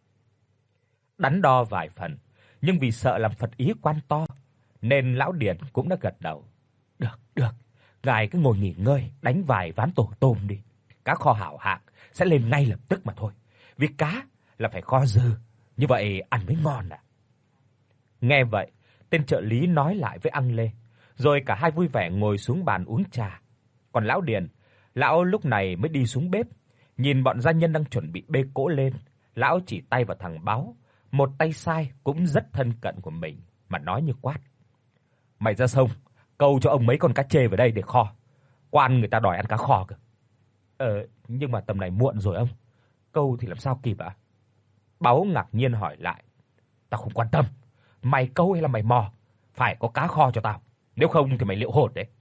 Đắn đo vài phần, nhưng vì sợ làm phật ý quan to, nên lão Điền cũng đã gật đầu. "Được, được, ngài cứ ngồi nghỉ ngơi, đánh vài ván tổ tôm đi. Cá kho hảo hạng sẽ lên ngay lập tức mà thôi. Vì cá là phải kho dư, như vậy ăn mới ngon à." Nghe vậy, tên trợ lý nói lại với Ăng Lê, rồi cả hai vui vẻ ngồi xuống bàn uống trà. Còn lão Điền, lão lúc này mới đi xuống bếp, nhìn bọn gia nhân đang chuẩn bị bê cỗ lên, lão chỉ tay vào thằng Báo, một tay sai cũng rất thân cận của mình, mà nói như quát: "Mày ra sông, câu cho ông mấy con cá chê vào đây để kho. Quan người ta đòi ăn cá kho cơ." "Ờ, nhưng mà tầm này muộn rồi ông. Câu thì làm sao kịp ạ?" Báo ngạc nhiên hỏi lại. "Tao không quan tâm, mày câu hay là mày mò, phải có cá kho cho tao, nếu không thì mày liệu hồn đấy."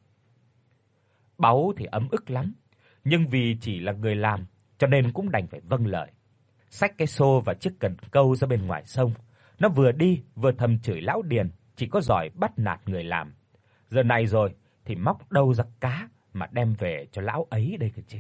Báo thì ấm ức lắm, nhưng vì chỉ là người làm cho nên cũng đành phải vâng lời. Xách cái xô và chiếc cần câu ra bên ngoài sông, nó vừa đi vừa thầm chửi lão Điền chỉ có giỏi bắt nạt người làm. Giờ này rồi thì móc đâu ra cá mà đem về cho lão ấy đây cơ chứ.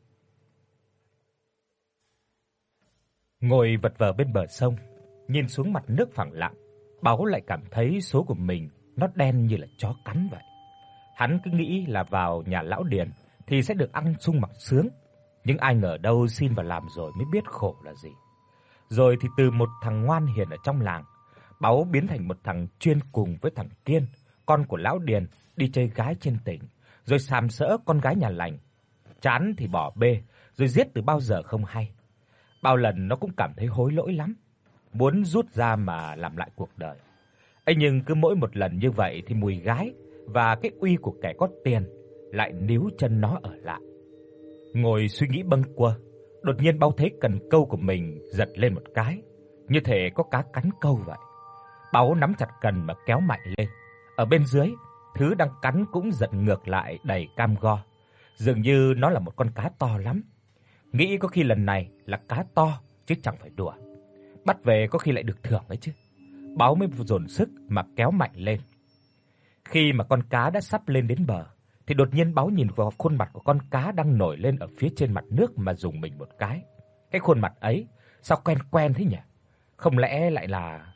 Ngồi vật vờ bên bờ sông, nhìn xuống mặt nước phẳng lặng, Báo lại cảm thấy số của mình nó đen như là chó cắn vậy. Hắn cứ nghĩ là vào nhà lão Điền thì sẽ được ăn sung mặc sướng, nhưng ai ngờ đâu xin vào làm rồi mới biết khổ là gì. Rồi thì từ một thằng ngoan hiền ở trong làng, Báo biến thành một thằng chuyên cùng với thằng Kiên, con của lão Điền, đi chơi gái trên tỉnh, rồi sàm sỡ con gái nhà lành. Chán thì bỏ bê, rồi giết từ bao giờ không hay. Bao lần nó cũng cảm thấy hối lỗi lắm, muốn rút ra mà làm lại cuộc đời. Ấy nhưng cứ mỗi một lần như vậy thì mùi gái và cái uy của kẻ có tiền lại níu chân nó ở lại. Ngồi suy nghĩ bâng quơ, đột nhiên Báo thấy cần câu của mình giật lên một cái, như thể có cá cắn câu vậy. Báo nắm chặt cần mà kéo mạnh lên. Ở bên dưới, thứ đang cắn cũng giật ngược lại đầy cam go, dường như nó là một con cá to lắm. Nghĩ có khi lần này là cá to chứ chẳng phải đùa. Bắt về có khi lại được thưởng ấy chứ. Báo mới dồn sức mà kéo mạnh lên. Khi mà con cá đã sắp lên đến bờ thì đột nhiên Báo nhìn vào khuôn mặt của con cá đang nổi lên ở phía trên mặt nước mà rùng mình một cái. Cái khuôn mặt ấy sao quen quen thế nhỉ? Không lẽ lại là...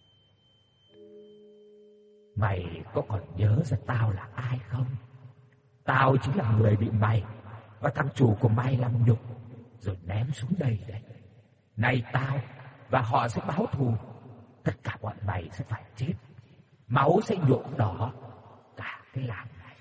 Mày có còn nhớ ra tao là ai không? Tao chính là người bị mày và thằng chủ của mày làm nhục rồi ném xuống đây đấy. Này tao và họ sẽ báo thù. Tất cả bọn mày sẽ phải chết. Máu sẽ nhuộm đỏ cả cái làng này.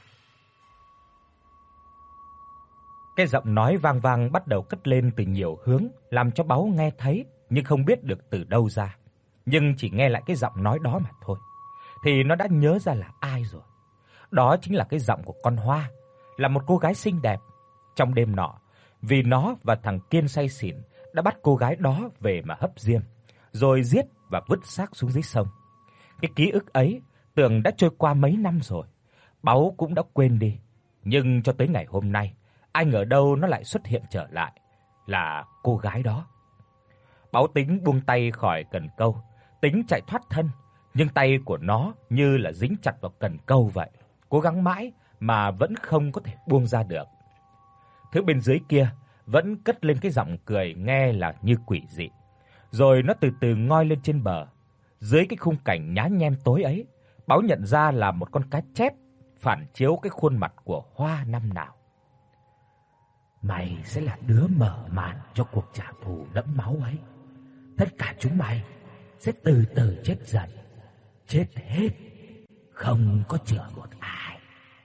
Cái giọng nói vang vang bắt đầu cất lên từ nhiều hướng, làm cho Báo nghe thấy nhưng không biết được từ đâu ra. Nhưng chỉ nghe lại cái giọng nói đó mà thôi, thì nó đã nhớ ra là ai rồi. Đó chính là cái giọng của con Hoa, là một cô gái xinh đẹp. Trong đêm nọ, vì nó và thằng Kiên say xỉn đã bắt cô gái đó về mà hấp diêm, rồi giết và vứt xác xuống dưới sông. Cái ký ức ấy tưởng đã trôi qua mấy năm rồi, Báo cũng đã quên đi. Nhưng cho tới ngày hôm nay, ai ngờ đâu nó lại xuất hiện trở lại, là cô gái đó. Báo tính buông tay khỏi cần câu, tính chạy thoát thân, nhưng tay của nó như là dính chặt vào cần câu vậy, cố gắng mãi mà vẫn không có thể buông ra được. Thứ bên dưới kia vẫn cất lên cái giọng cười nghe là như quỷ dị. Rồi nó từ từ ngoi lên trên bờ. Dưới cái khung cảnh nhá nhem tối ấy, Báo nhận ra là một con cá chép phản chiếu cái khuôn mặt của Hoa năm nào. Mày sẽ là đứa mở màn cho cuộc trả thù đẫm máu ấy. tất cả chúng mày sẽ từ từ chết dần, chết hết, không có chừa một ai.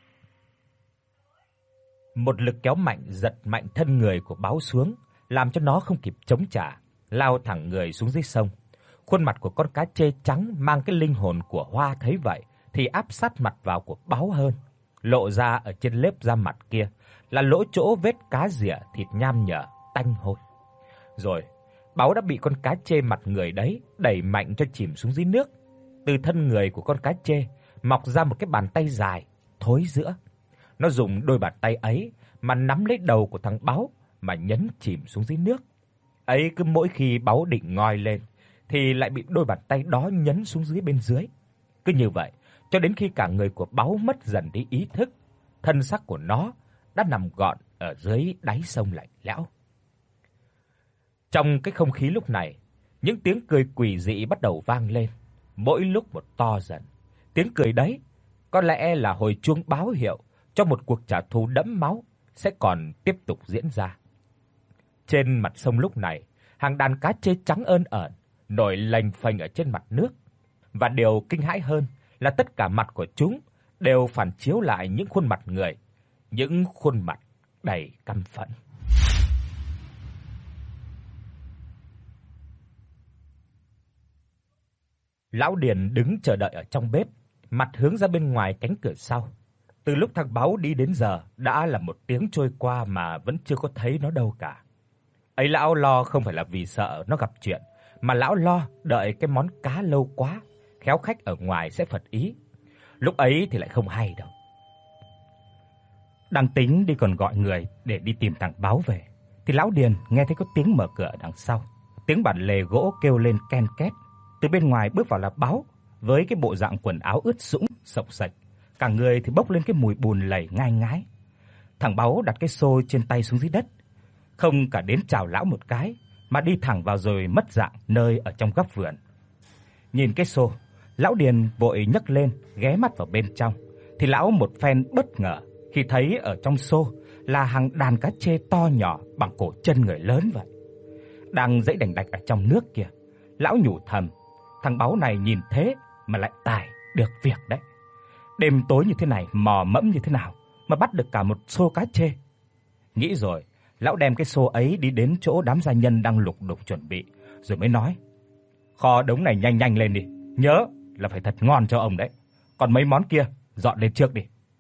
Một lực kéo mạnh giật mạnh thân người của báo xuống, làm cho nó không kịp chống trả, lao thẳng người xuống dưới sông. Khuôn mặt của con cá trê trắng mang cái linh hồn của Hoa thấy vậy thì áp sát mặt vào của báo hơn. Lộ ra ở trên lớp da mặt kia là lỗ chỗ vết cá rỉa thịt nham nhở, tanh hôi. Rồi, báo đã bị con cá trê mặt người đấy đẩy mạnh cho chìm xuống dưới nước. Từ thân người của con cá trê mọc ra một cái bàn tay dài, thối rữa. Nó dùng đôi bàn tay ấy mà nắm lấy đầu của thằng báo mà nhấn chìm xuống dưới nước. Ấy cứ mỗi khi báo định ngoi lên thì lại bị đôi bàn tay đó nhấn xuống dưới bên dưới. Cứ như vậy cho đến khi cả người của báo mất dần đi ý thức, thân xác của nó đã nằm gọn ở dưới đáy sông lạnh lẽo. Trong cái không khí lúc này, những tiếng cười quỷ dị bắt đầu vang lên, mỗi lúc một to dần. Tiếng cười đấy có lẽ là hồi chuông báo hiệu cho một cuộc trả thù đẫm máu sẽ còn tiếp tục diễn ra. Trên mặt sông lúc này, hàng đàn cá trê trắng ơn ởn nổi lềnh phềnh ở trên mặt nước, và điều kinh hãi hơn là tất cả mặt của chúng đều phản chiếu lại những khuôn mặt người, những khuôn mặt đầy căm phẫn. Lão Điền đứng chờ đợi ở trong bếp, mặt hướng ra bên ngoài cánh cửa sau. Từ lúc thằng báo đi đến giờ đã là một tiếng trôi qua mà vẫn chưa có thấy nó đâu cả. Ấy lão lo không phải là vì sợ nó gặp chuyện, mà lão lo đợi cái món cá lâu quá, khéo khách ở ngoài sẽ phật ý. Lúc ấy thì lại không hay đâu. Đang tính đi còn gọi người để đi tìm thằng báo về, thì lão Điền nghe thấy có tiếng mở cửa ở đằng sau. Tiếng bản lề gỗ kêu lên ken két. Từ bên ngoài bước vào là báo, với cái bộ dạng quần áo ướt sũng, xộc xệch, cả người thì bốc lên cái mùi bùn lầy ngai ngái. Thằng báo đặt cái xô trên tay xuống dưới đất, không cả đến chào lão một cái mà đi thẳng vào rồi mất dạng nơi ở trong góc vườn. Nhìn cái xô, lão Điền vội nhấc lên, ghé mắt vào bên trong, thì lão một phen bất ngờ khi thấy ở trong xô là hàng đàn cá trê to nhỏ bằng cổ chân người lớn vậy, đang giãy đành đạch ở trong nước kìa. Lão nhủ thầm, thằng báo này nhìn thế mà lại tài được việc đấy. Đêm tối như thế này, mò mẫm như thế nào mà bắt được cả một xô cá trê. Nghĩ rồi, lão đem cái xô ấy đi đến chỗ đám gia nhân đang lục đục chuẩn bị, rồi mới nói: "Kho đống này nhanh nhanh lên đi, nhớ là phải thật ngon cho ông đấy. Còn mấy món kia dọn lên trước đi."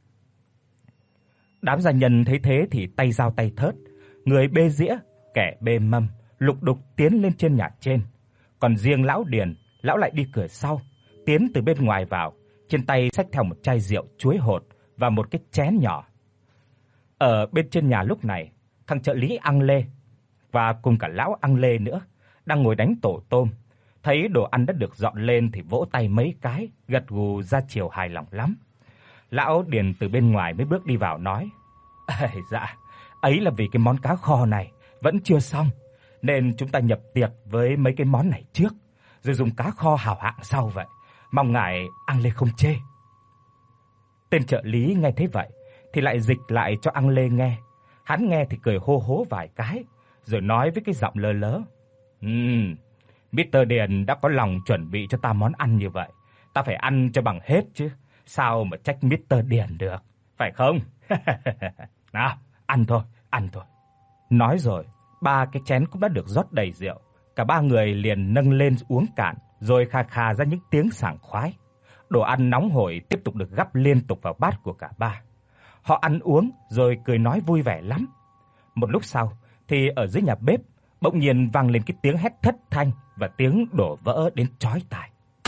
Đám gia nhân thấy thế thì tay dao tay thớt, người bê dĩa, kẻ bê mâm, lục đục tiến lên trên nhà trên. Còn riêng lão Điền, lão lại đi cửa sau, tiến từ bên ngoài vào, trên tay xách theo một chai rượu chuối hột và một cái chén nhỏ. Ở bên trên nhà lúc này, thằng trợ lý Ăn Lê và cùng cả lão Ăn Lê nữa đang ngồi đánh tổ tôm. Thấy đồ ăn đã được dọn lên thì vỗ tay mấy cái, gật gù ra chiều hài lòng lắm. Lão Điền từ bên ngoài mới bước đi vào nói: "Ây dạ, ấy là vì cái món cá kho này vẫn chưa xong, nên chúng ta nhập tiệc với mấy cái món này trước, rồi dùng cá kho hảo hạng sau vậy. Mong ngài Ăn Lê không chê." Tên trợ lý nghe thấy vậy thì lại dịch lại cho Ăn Lê nghe. Hắn nghe thì cười hô hố vài cái, rồi nói với cái giọng lơ lớ: "Ừm, mít tơ Điền đã có lòng chuẩn bị cho ta món ăn như vậy, ta phải ăn cho bằng hết chứ, sao mà trách mít tơ Điền được, phải không?" "Nào, ăn thôi, ăn thôi." Nói rồi, ba cái chén cũng đã được rót đầy rượu. Cả ba người liền nâng lên uống cạn, rồi khà khà ra những tiếng sảng khoái. Đồ ăn nóng hổi tiếp tục được gắp liên tục vào bát của cả ba. Họ ăn uống rồi cười nói vui vẻ lắm. Một lúc sau thì ở dưới nhà bếp bỗng nhiên vang lên cái tiếng hét thất thanh và tiếng đổ vỡ đến chói tai.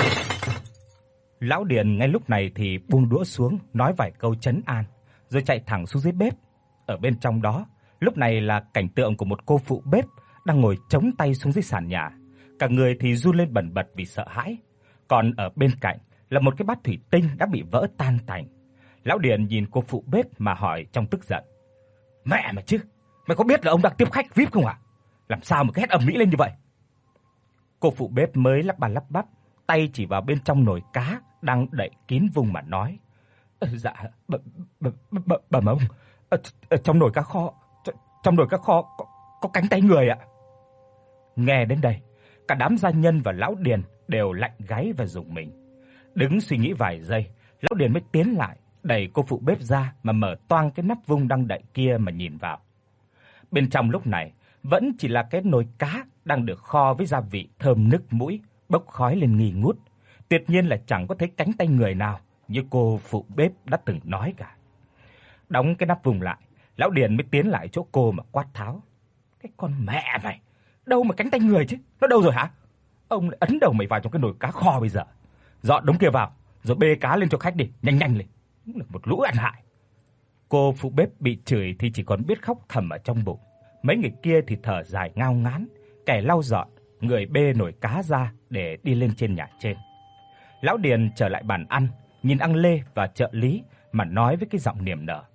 Lão Điền ngay lúc này thì buông đũa xuống, nói vài câu trấn an, rồi chạy thẳng xuống dưới bếp. Ở bên trong đó, lúc này là cảnh tượng của một cô phụ bếp đang ngồi chống tay xuống dưới sàn nhà, cả người thì run lên bần bật vì sợ hãi. Còn ở bên cạnh là một cái bát thủy tinh đã bị vỡ tan tành. Lão Điền nhìn cô phụ bếp mà hỏi trong tức giận: "Mẹ mà chứ, mày có biết là ông đang tiếp khách vi ai pi không à? Làm sao mà cái hét ầm ĩ lên như vậy?" Cô phụ bếp mới lắp ba lắp bắp, tay chỉ vào bên trong nồi cá đang đậy kín vung mà nói: "Dạ, bà, bà, bà, bà mông, ở, ở trong nồi cá kho, trong nồi cá kho có, có cánh tay người ạ." Nghe đến đây, Cả đám gia nhân và lão Điền đều lạnh gáy và rùng mình. Đứng suy nghĩ vài giây, lão Điền mới tiến lại, đẩy cô phụ bếp ra mà mở toang cái nắp vung đang đậy kia mà nhìn vào. Bên trong lúc này vẫn chỉ là cái nồi cá đang được kho với gia vị thơm nức mũi, bốc khói lên nghi ngút. Tuyệt nhiên là chẳng có thấy cánh tay người nào như cô phụ bếp đã từng nói cả. Đóng cái nắp vung lại, lão Điền mới tiến lại chỗ cô mà quát tháo: "Cái con mẹ mày, đâu mà cánh tay người chứ? Nó đâu rồi hả? Ông lại ấn đầu mày vào trong cái nồi cá kho bây giờ. Dọn đống kia vào, rồi bê cá lên cho khách đi, nhanh nhanh lên. Đúng là một lũ ăn hại." Cô phụ bếp bị chửi thì chỉ còn biết khóc thầm ở trong bụng. Mấy người kia thì thở dài ngao ngán, kẻ lau dọn, người bê nồi cá ra để đi lên trên nhà trên. Lão Điền trở lại bàn ăn, nhìn Ăng Lê và trợ lý mà nói với cái giọng niềm nở: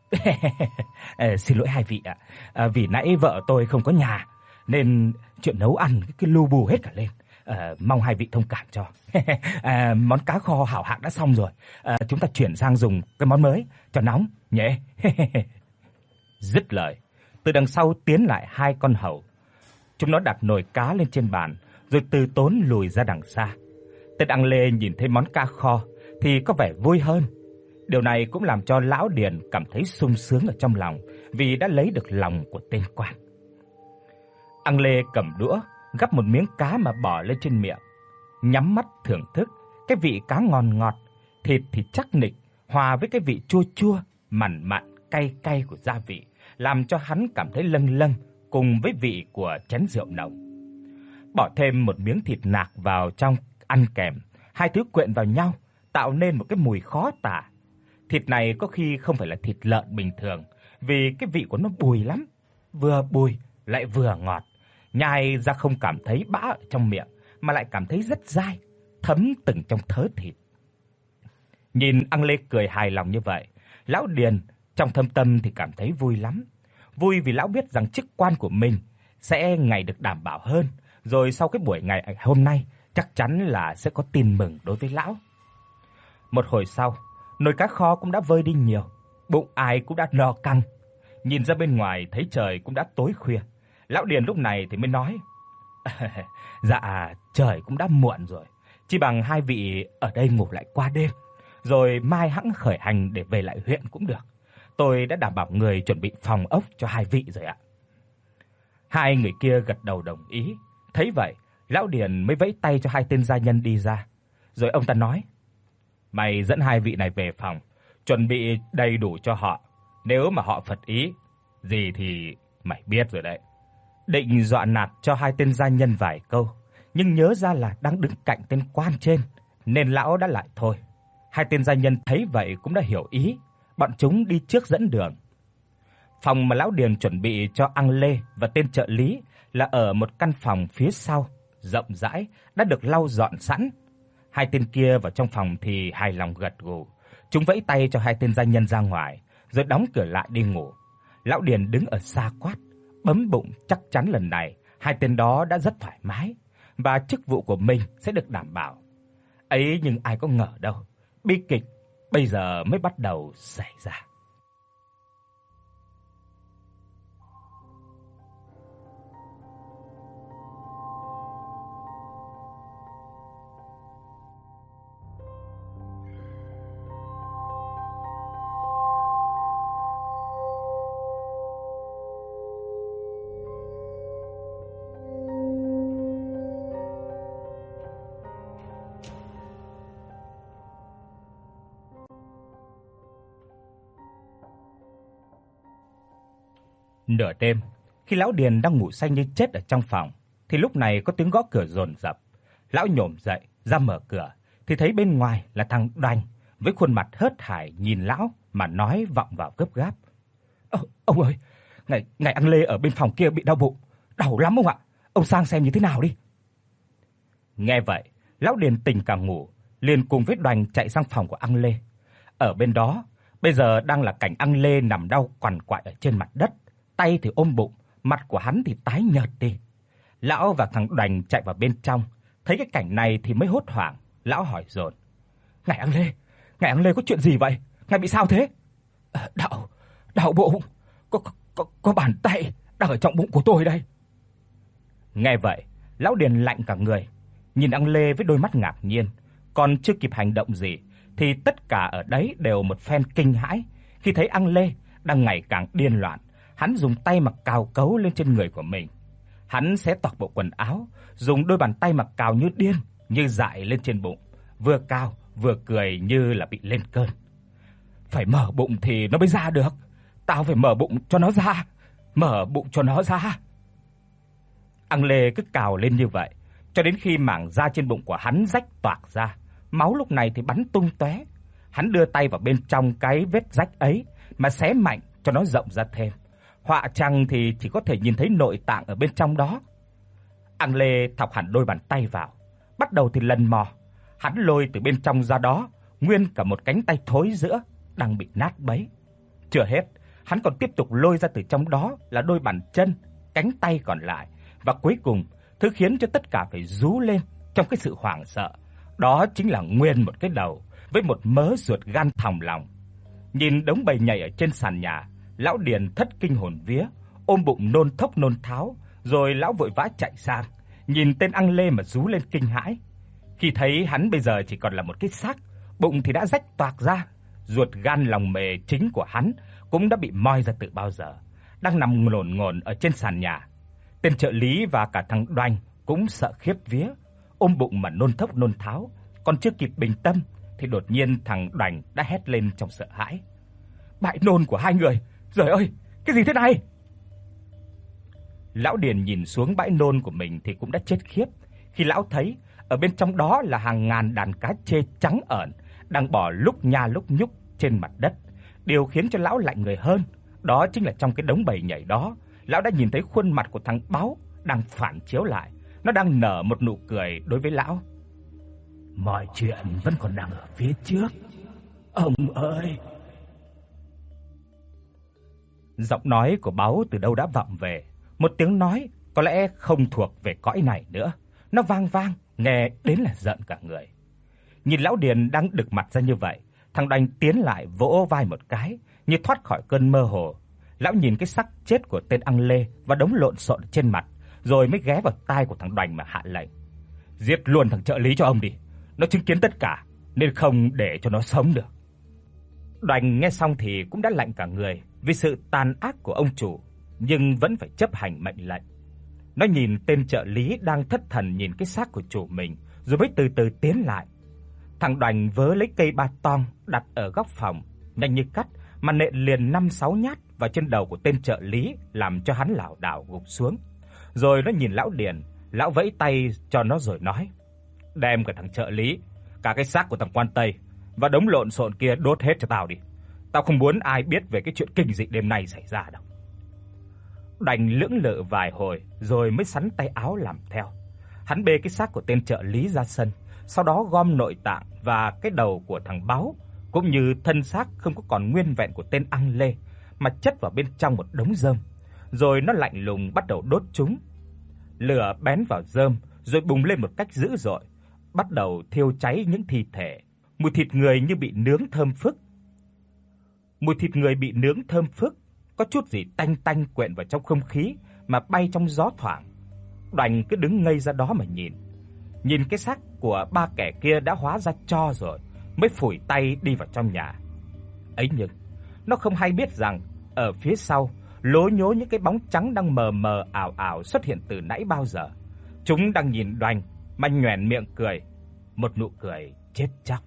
"Ờ, xin lỗi hai vị ạ. À, vì nãy vợ tôi không có nhà nên chuyện nấu ăn cái lu bù hết cả lên. À, mong hai vị thông cảm cho. à, món cá kho hảo hạng đã xong rồi. À, chúng ta chuyển sang dùng cái món mới cho nóng nhé." Dứt lời, từ đằng sau tiến lại hai con hầu. Chúng nó đặt nồi cá lên trên bàn, rồi từ tốn lùi ra đằng xa. Tên Ăng Lê nhìn thấy món cá kho thì có vẻ vui hơn. Điều này cũng làm cho lão Điền cảm thấy sung sướng ở trong lòng, vì đã lấy được lòng của tên quan. Ăng Lê cầm đũa, gắp một miếng cá mà bỏ lên trên miệng, nhắm mắt thưởng thức cái vị cá ngon ngọt, thịt thì chắc nịch, hòa với cái vị chua chua, mặn mặn, cay cay của gia vị, làm cho hắn cảm thấy lâng lâng cùng với vị của chén rượu nồng. Bỏ thêm một miếng thịt nạc vào trong ăn kèm, hai thứ quyện vào nhau tạo nên một cái mùi khó tả. Thịt này có khi không phải là thịt lợn bình thường, vì cái vị của nó bùi lắm, vừa bùi lại vừa ngọt, nhai ra không cảm thấy bã ở trong miệng mà lại cảm thấy rất dai, thấm từng trong thớ thịt. Nhìn Ăng Lê cười hài lòng như vậy, lão Điền trong thâm tâm thì cảm thấy vui lắm. Vui vì lão biết rằng chức quan của mình sẽ ngày được đảm bảo hơn, rồi sau cái buổi ngày hôm nay chắc chắn là sẽ có tin mừng đối với lão. Một hồi sau, nồi cá kho cũng đã vơi đi nhiều, bụng ai cũng đã no căng. Nhìn ra bên ngoài thấy trời cũng đã tối khuya. Lão Điền lúc này thì mới nói: "Dạ, trời cũng đã muộn rồi, chỉ bằng hai vị ở đây ngủ lại qua đêm, rồi mai hẵng khởi hành để về lại huyện cũng được. Tôi đã đảm bảo người chuẩn bị phòng ốc cho hai vị rồi ạ." Hai người kia gật đầu đồng ý. Thấy vậy, lão Điền mới vẫy tay cho hai tên gia nhân đi ra. Rồi ông ta nói: "Mày dẫn hai vị này về phòng, chuẩn bị đầy đủ cho họ. Nếu mà họ phật ý gì thì mày biết rồi đấy." Định dọa nạt cho hai tên gia nhân vài câu, nhưng nhớ ra là đang đứng cạnh tên quan trên, nên lão đã lại thôi. Hai tên gia nhân thấy vậy cũng đã hiểu ý, bọn chúng đi trước dẫn đường. Phòng mà lão Điền chuẩn bị cho Ăng Lê và tên trợ lý là ở một căn phòng phía sau, rộng rãi, đã được lau dọn sẵn. Hai tên kia vào trong phòng thì hài lòng gật gù. Chúng vẫy tay cho hai tên gia nhân ra ngoài, rồi đóng cửa lại đi ngủ. Lão Điền đứng ở xa quát, bấm bụng chắc chắn lần này hai tên đó đã rất thoải mái và chức vụ của mình sẽ được đảm bảo. Ấy nhưng ai có ngờ đâu, bi kịch bây giờ mới bắt đầu xảy ra. Nửa đêm, khi lão Điền đang ngủ say như chết ở trong phòng, thì lúc này có tiếng gõ cửa dồn dập. Lão nhổm dậy, ra mở cửa thì thấy bên ngoài là thằng Đoành với khuôn mặt hớt hải nhìn lão mà nói vọng vào gấp gáp: "Ô, ông ơi, ngài ngài Ăng Lê ở bên phòng kia bị đau bụng, đau lắm ông ạ. Ông sang xem như thế nào đi." Nghe vậy, lão Điền tỉnh cả ngủ, liền cùng với Đoành chạy sang phòng của Ăng Lê. Ở bên đó, bây giờ đang là cảnh Ăng Lê nằm đau quằn quại ở trên mặt đất, tay thì ôm bụng, mặt của hắn thì tái nhợt đi. Lão và thằng Đoành chạy vào bên trong, thấy cái cảnh này thì mới hốt hoảng. Lão hỏi dồn: "Ngài Ăng Lê, ngài Ăng Lê có chuyện gì vậy? Ngài bị sao thế?" À, "Đau, đau bụng, có có có bàn tay đang ở trong bụng của tôi đây." Nghe vậy, lão Điền lạnh cả người, nhìn Ăng Lê với đôi mắt ngạc nhiên, còn chưa kịp hành động gì thì tất cả ở đấy đều một phen kinh hãi khi thấy Ăng Lê đang ngày càng điên loạn. Hắn dùng tay mà cào cấu lên trên người của mình. Hắn xé toạc bộ quần áo, dùng đôi bàn tay mà cào như điên, như dại lên trên bụng, vừa cào vừa cười như là bị lên cơn. Phải mở bụng thì nó mới ra được, tao phải mở bụng cho nó ra, mở bụng cho nó ra. Ăng Lê cứ cào lên như vậy, cho đến khi mảng da trên bụng của hắn rách toạc ra, máu lúc này thì bắn tung tóe. Hắn đưa tay vào bên trong cái vết rách ấy mà xé mạnh cho nó rộng ra thêm. Họa chăng thì chỉ có thể nhìn thấy nội tạng ở bên trong đó. Ăng Lê thọc hẳn đôi bàn tay vào, bắt đầu thì lần mò. Hắn lôi từ bên trong ra đó nguyên cả một cánh tay thối rữa đang bị nát bấy. Chưa hết, hắn còn tiếp tục lôi ra từ trong đó là đôi bàn chân, cánh tay còn lại, và cuối cùng, thứ khiến cho tất cả phải rú lên trong cái sự hoảng sợ, đó chính là nguyên một cái đầu với một mớ ruột gan thòng lòng. Nhìn đống bầy nhầy ở trên sàn nhà, lão Điền thất kinh hồn vía, ôm bụng nôn thốc nôn tháo, rồi lão vội vã chạy sang, nhìn tên Ăng Lê mà rú lên kinh hãi. Khi thấy hắn bây giờ chỉ còn là một cái xác, bụng thì đã rách toạc ra, ruột gan lòng mề chính của hắn cũng đã bị moi ra từ bao giờ, đang nằm ngổn ngổn ở trên sàn nhà. Tên trợ lý và cả thằng Đoành cũng sợ khiếp vía, ôm bụng mà nôn thốc nôn tháo, còn chưa kịp bình tâm thì đột nhiên thằng Đoành đã hét lên trong sợ hãi. Bãi nôn của hai người, trời ơi, cái gì thế này? Lão Điền nhìn xuống bãi nôn của mình thì cũng đã chết khiếp, khi lão thấy ở bên trong đó là hàng ngàn đàn cá trê trắng ởn đang bò lúc nha lúc nhúc trên mặt đất. Điều khiến cho lão lạnh người hơn, đó chính là trong cái đống bầy nhảy đó, lão đã nhìn thấy khuôn mặt của thằng Báo đang phản chiếu lại, nó đang nở một nụ cười đối với lão. Mọi chuyện vẫn còn đang ở phía trước, ông ơi. Giọng nói của Báo từ đâu đã vọng về, một tiếng nói có lẽ không thuộc về cõi này nữa. Nó vang vang, nghe đến là giận cả người. Nhìn lão Điền đang đực mặt ra như vậy, thằng Đoành tiến lại vỗ vai một cái, như thoát khỏi cơn mơ hồ. Lão nhìn cái xác chết của tên Ăng Lê và đống lộn xộn trên mặt, rồi mới ghé vào tai của thằng Đoành mà hạ lệnh: "Giết luôn thằng trợ lý cho ông đi, nó chứng kiến tất cả nên không để cho nó sống được." Đoành nghe xong thì cũng đã lạnh cả người vì sự tàn ác của ông chủ, nhưng vẫn phải chấp hành mệnh lệnh. Nó nhìn tên trợ lý đang thất thần nhìn cái xác của chủ mình, rồi mới từ từ tiến lại. Thằng Đoành vớ lấy cây ba tong đặt ở góc phòng, nhanh như cắt mà nện liền năm sáu nhát vào trên đầu của tên trợ lý, làm cho hắn lảo đảo gục xuống. Rồi nó nhìn lão Điền, lão vẫy tay cho nó rồi nói: "Đem cả thằng trợ lý, cả cái xác của thằng quan Tây và đống lộn xộn kia đốt hết cho tao đi. Tao không muốn ai biết về cái chuyện kinh dị đêm nay xảy ra đâu." Đoành lưỡng lự vài hồi rồi mới xắn tay áo làm theo. Hắn bê cái xác của tên trợ lý ra sân, sau đó gom nội tạng và cái đầu của thằng Báo cũng như thân xác không có còn nguyên vẹn của tên Ăng Lê mà chất vào bên trong một đống rơm, rồi nó lạnh lùng bắt đầu đốt chúng. Lửa bén vào rơm rồi bùng lên một cách dữ dội, bắt đầu thiêu cháy những thi thể. Mùi thịt người như bị nướng thơm phức. Mùi thịt người bị nướng thơm phức, có chút gì tanh tanh quyện vào trong không khí mà bay trong gió thoảng. Đoành cứ đứng ngây ra đó mà nhìn. Nhìn cái xác của ba kẻ kia đã hóa ra tro rồi, mới phủi tay đi vào trong nhà. Ấy nhưng nó không hay biết rằng ở phía sau lố nhố những cái bóng trắng đang mờ mờ ảo ảo xuất hiện từ nãy bao giờ. Chúng đang nhìn Đoành mà nhoẻn miệng cười, một nụ cười chết chóc.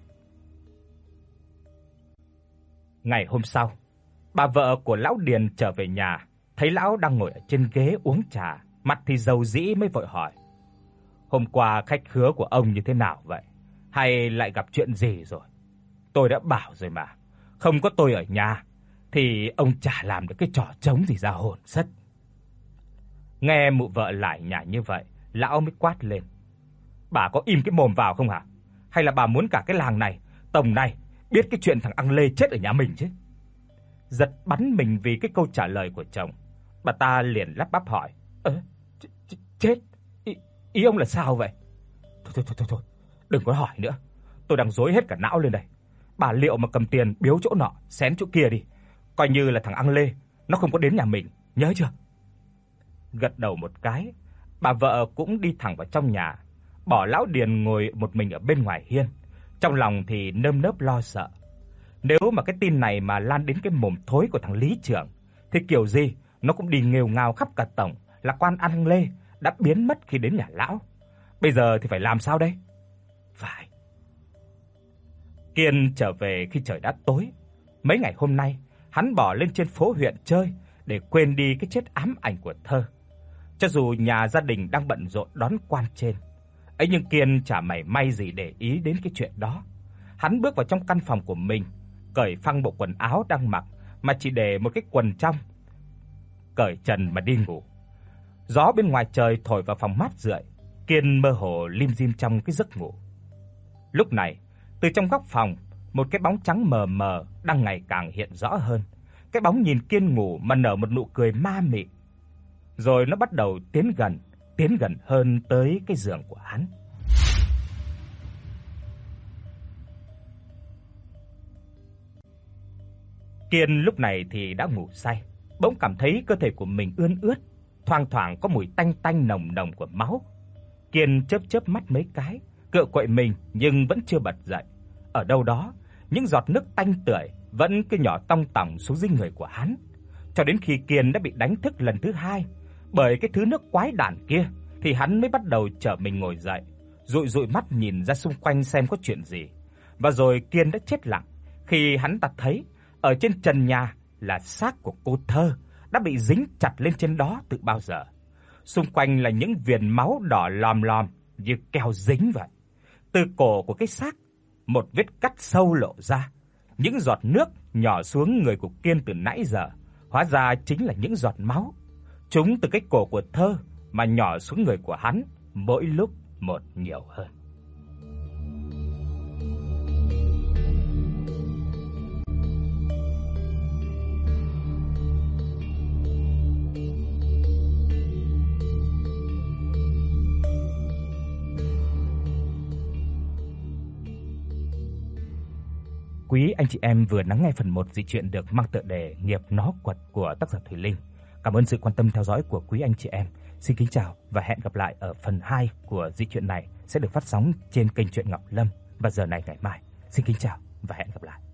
Ngày hôm sau, bà vợ của lão Điền trở về nhà, thấy lão đang ngồi ở trên ghế uống trà, mặt thì rầu rĩ mới vội hỏi: "Hôm qua khách khứa của ông như thế nào vậy? Hay lại gặp chuyện gì rồi? Tôi đã bảo rồi mà, không có tôi ở nhà thì ông chả làm được cái trò trống gì ra hồn sất." Nghe mụ vợ lại nhải như vậy, lão mới quát lên: "Bà có im cái mồm vào không hả? Hay là bà muốn cả cái làng này, tổng này biết cái chuyện thằng Ăng Lê chết ở nhà mình chứ?" Giật bắn mình vì cái câu trả lời của chồng, bà ta liền lắp bắp hỏi: "Ơ, ch- ch- chết? Ý, ý ông là sao vậy?" Thôi thôi thôi thôi thôi, đừng có hỏi nữa. Tôi đang rối hết cả não lên đây. Bà liệu mà cầm tiền biếu chỗ nọ, xén chỗ kia đi, coi như là thằng Ăng Lê nó không có đến nhà mình, nhớ chưa?" Gật đầu một cái, bà vợ cũng đi thẳng vào trong nhà, bỏ lão Điền ngồi một mình ở bên ngoài hiên, trong lòng thì nơm nớp lo sợ. Nếu mà cái tin này mà lan đến cái mồm thối của thằng Lý trưởng thì kiểu gì nó cũng đi nghêu ngao khắp cả tổng là quan An Lê đã biến mất khi đến nhà lão. Bây giờ thì phải làm sao đây? Phải. Kiên trở về khi trời đã tối. Mấy ngày hôm nay, hắn bỏ lên trên phố huyện chơi để quên đi cái chết ám ảnh của Thơ. Cho dù nhà gia đình đang bận rộn đón quan trên, ấy nhưng Kiên chả mảy may gì để ý đến cái chuyện đó. Hắn bước vào trong căn phòng của mình, cởi phăng bộ quần áo đang mặc mà chỉ để một cái quần trong, cởi trần mà đi ngủ. Gió bên ngoài trời thổi vào phòng mát rượi, Kiên mơ hồ lim dim trong cái giấc ngủ. Lúc này, từ trong góc phòng, một cái bóng trắng mờ mờ đang ngày càng hiện rõ hơn. Cái bóng nhìn Kiên ngủ mà nở một nụ cười ma mị. Rồi nó bắt đầu tiến gần, tiến gần hơn tới cái giường của hắn. Kiên lúc này thì đã ngủ say, bỗng cảm thấy cơ thể của mình ươn ướt, thoang thoảng có mùi tanh tanh nồng nồng của máu. Kiên chớp chớp mắt mấy cái, cựa quậy mình nhưng vẫn chưa bật dậy. Ở đâu đó, những giọt nước tanh tưởi vẫn cứ nhỏ tong tỏng xuống dưới người của hắn, cho đến khi Kiên đã bị đánh thức lần thứ hai bởi cái thứ nước quái đản kia thì hắn mới bắt đầu trở mình ngồi dậy, dụi dụi mắt nhìn ra xung quanh xem có chuyện gì. Và rồi Kiên đã chết lặng khi hắn ta thấy ở trên trần nhà là xác của cô Thơ đã bị dính chặt lên trên đó từ bao giờ. Xung quanh là những viền máu đỏ lòm lòm như keo dính vậy. Từ cổ của cái xác, một vết cắt sâu lộ ra. Những giọt nước nhỏ xuống người của Kiên từ nãy giờ, hóa ra chính là những giọt máu. Chúng từ cái cổ của Thơ mà nhỏ xuống người của hắn, mỗi lúc một nhiều hơn. Quý anh chị em vừa lắng nghe phần một dị truyện được mang tựa đề Nghiệp nó quật của tác giả Thủy Linh. Cảm ơn sự quan tâm theo dõi của quý anh chị em. Xin kính chào và hẹn gặp lại ở phần hai của dị truyện này sẽ được phát sóng trên kênh Truyện Ngọc Lâm vào giờ này ngày mai. Xin kính chào và hẹn gặp lại.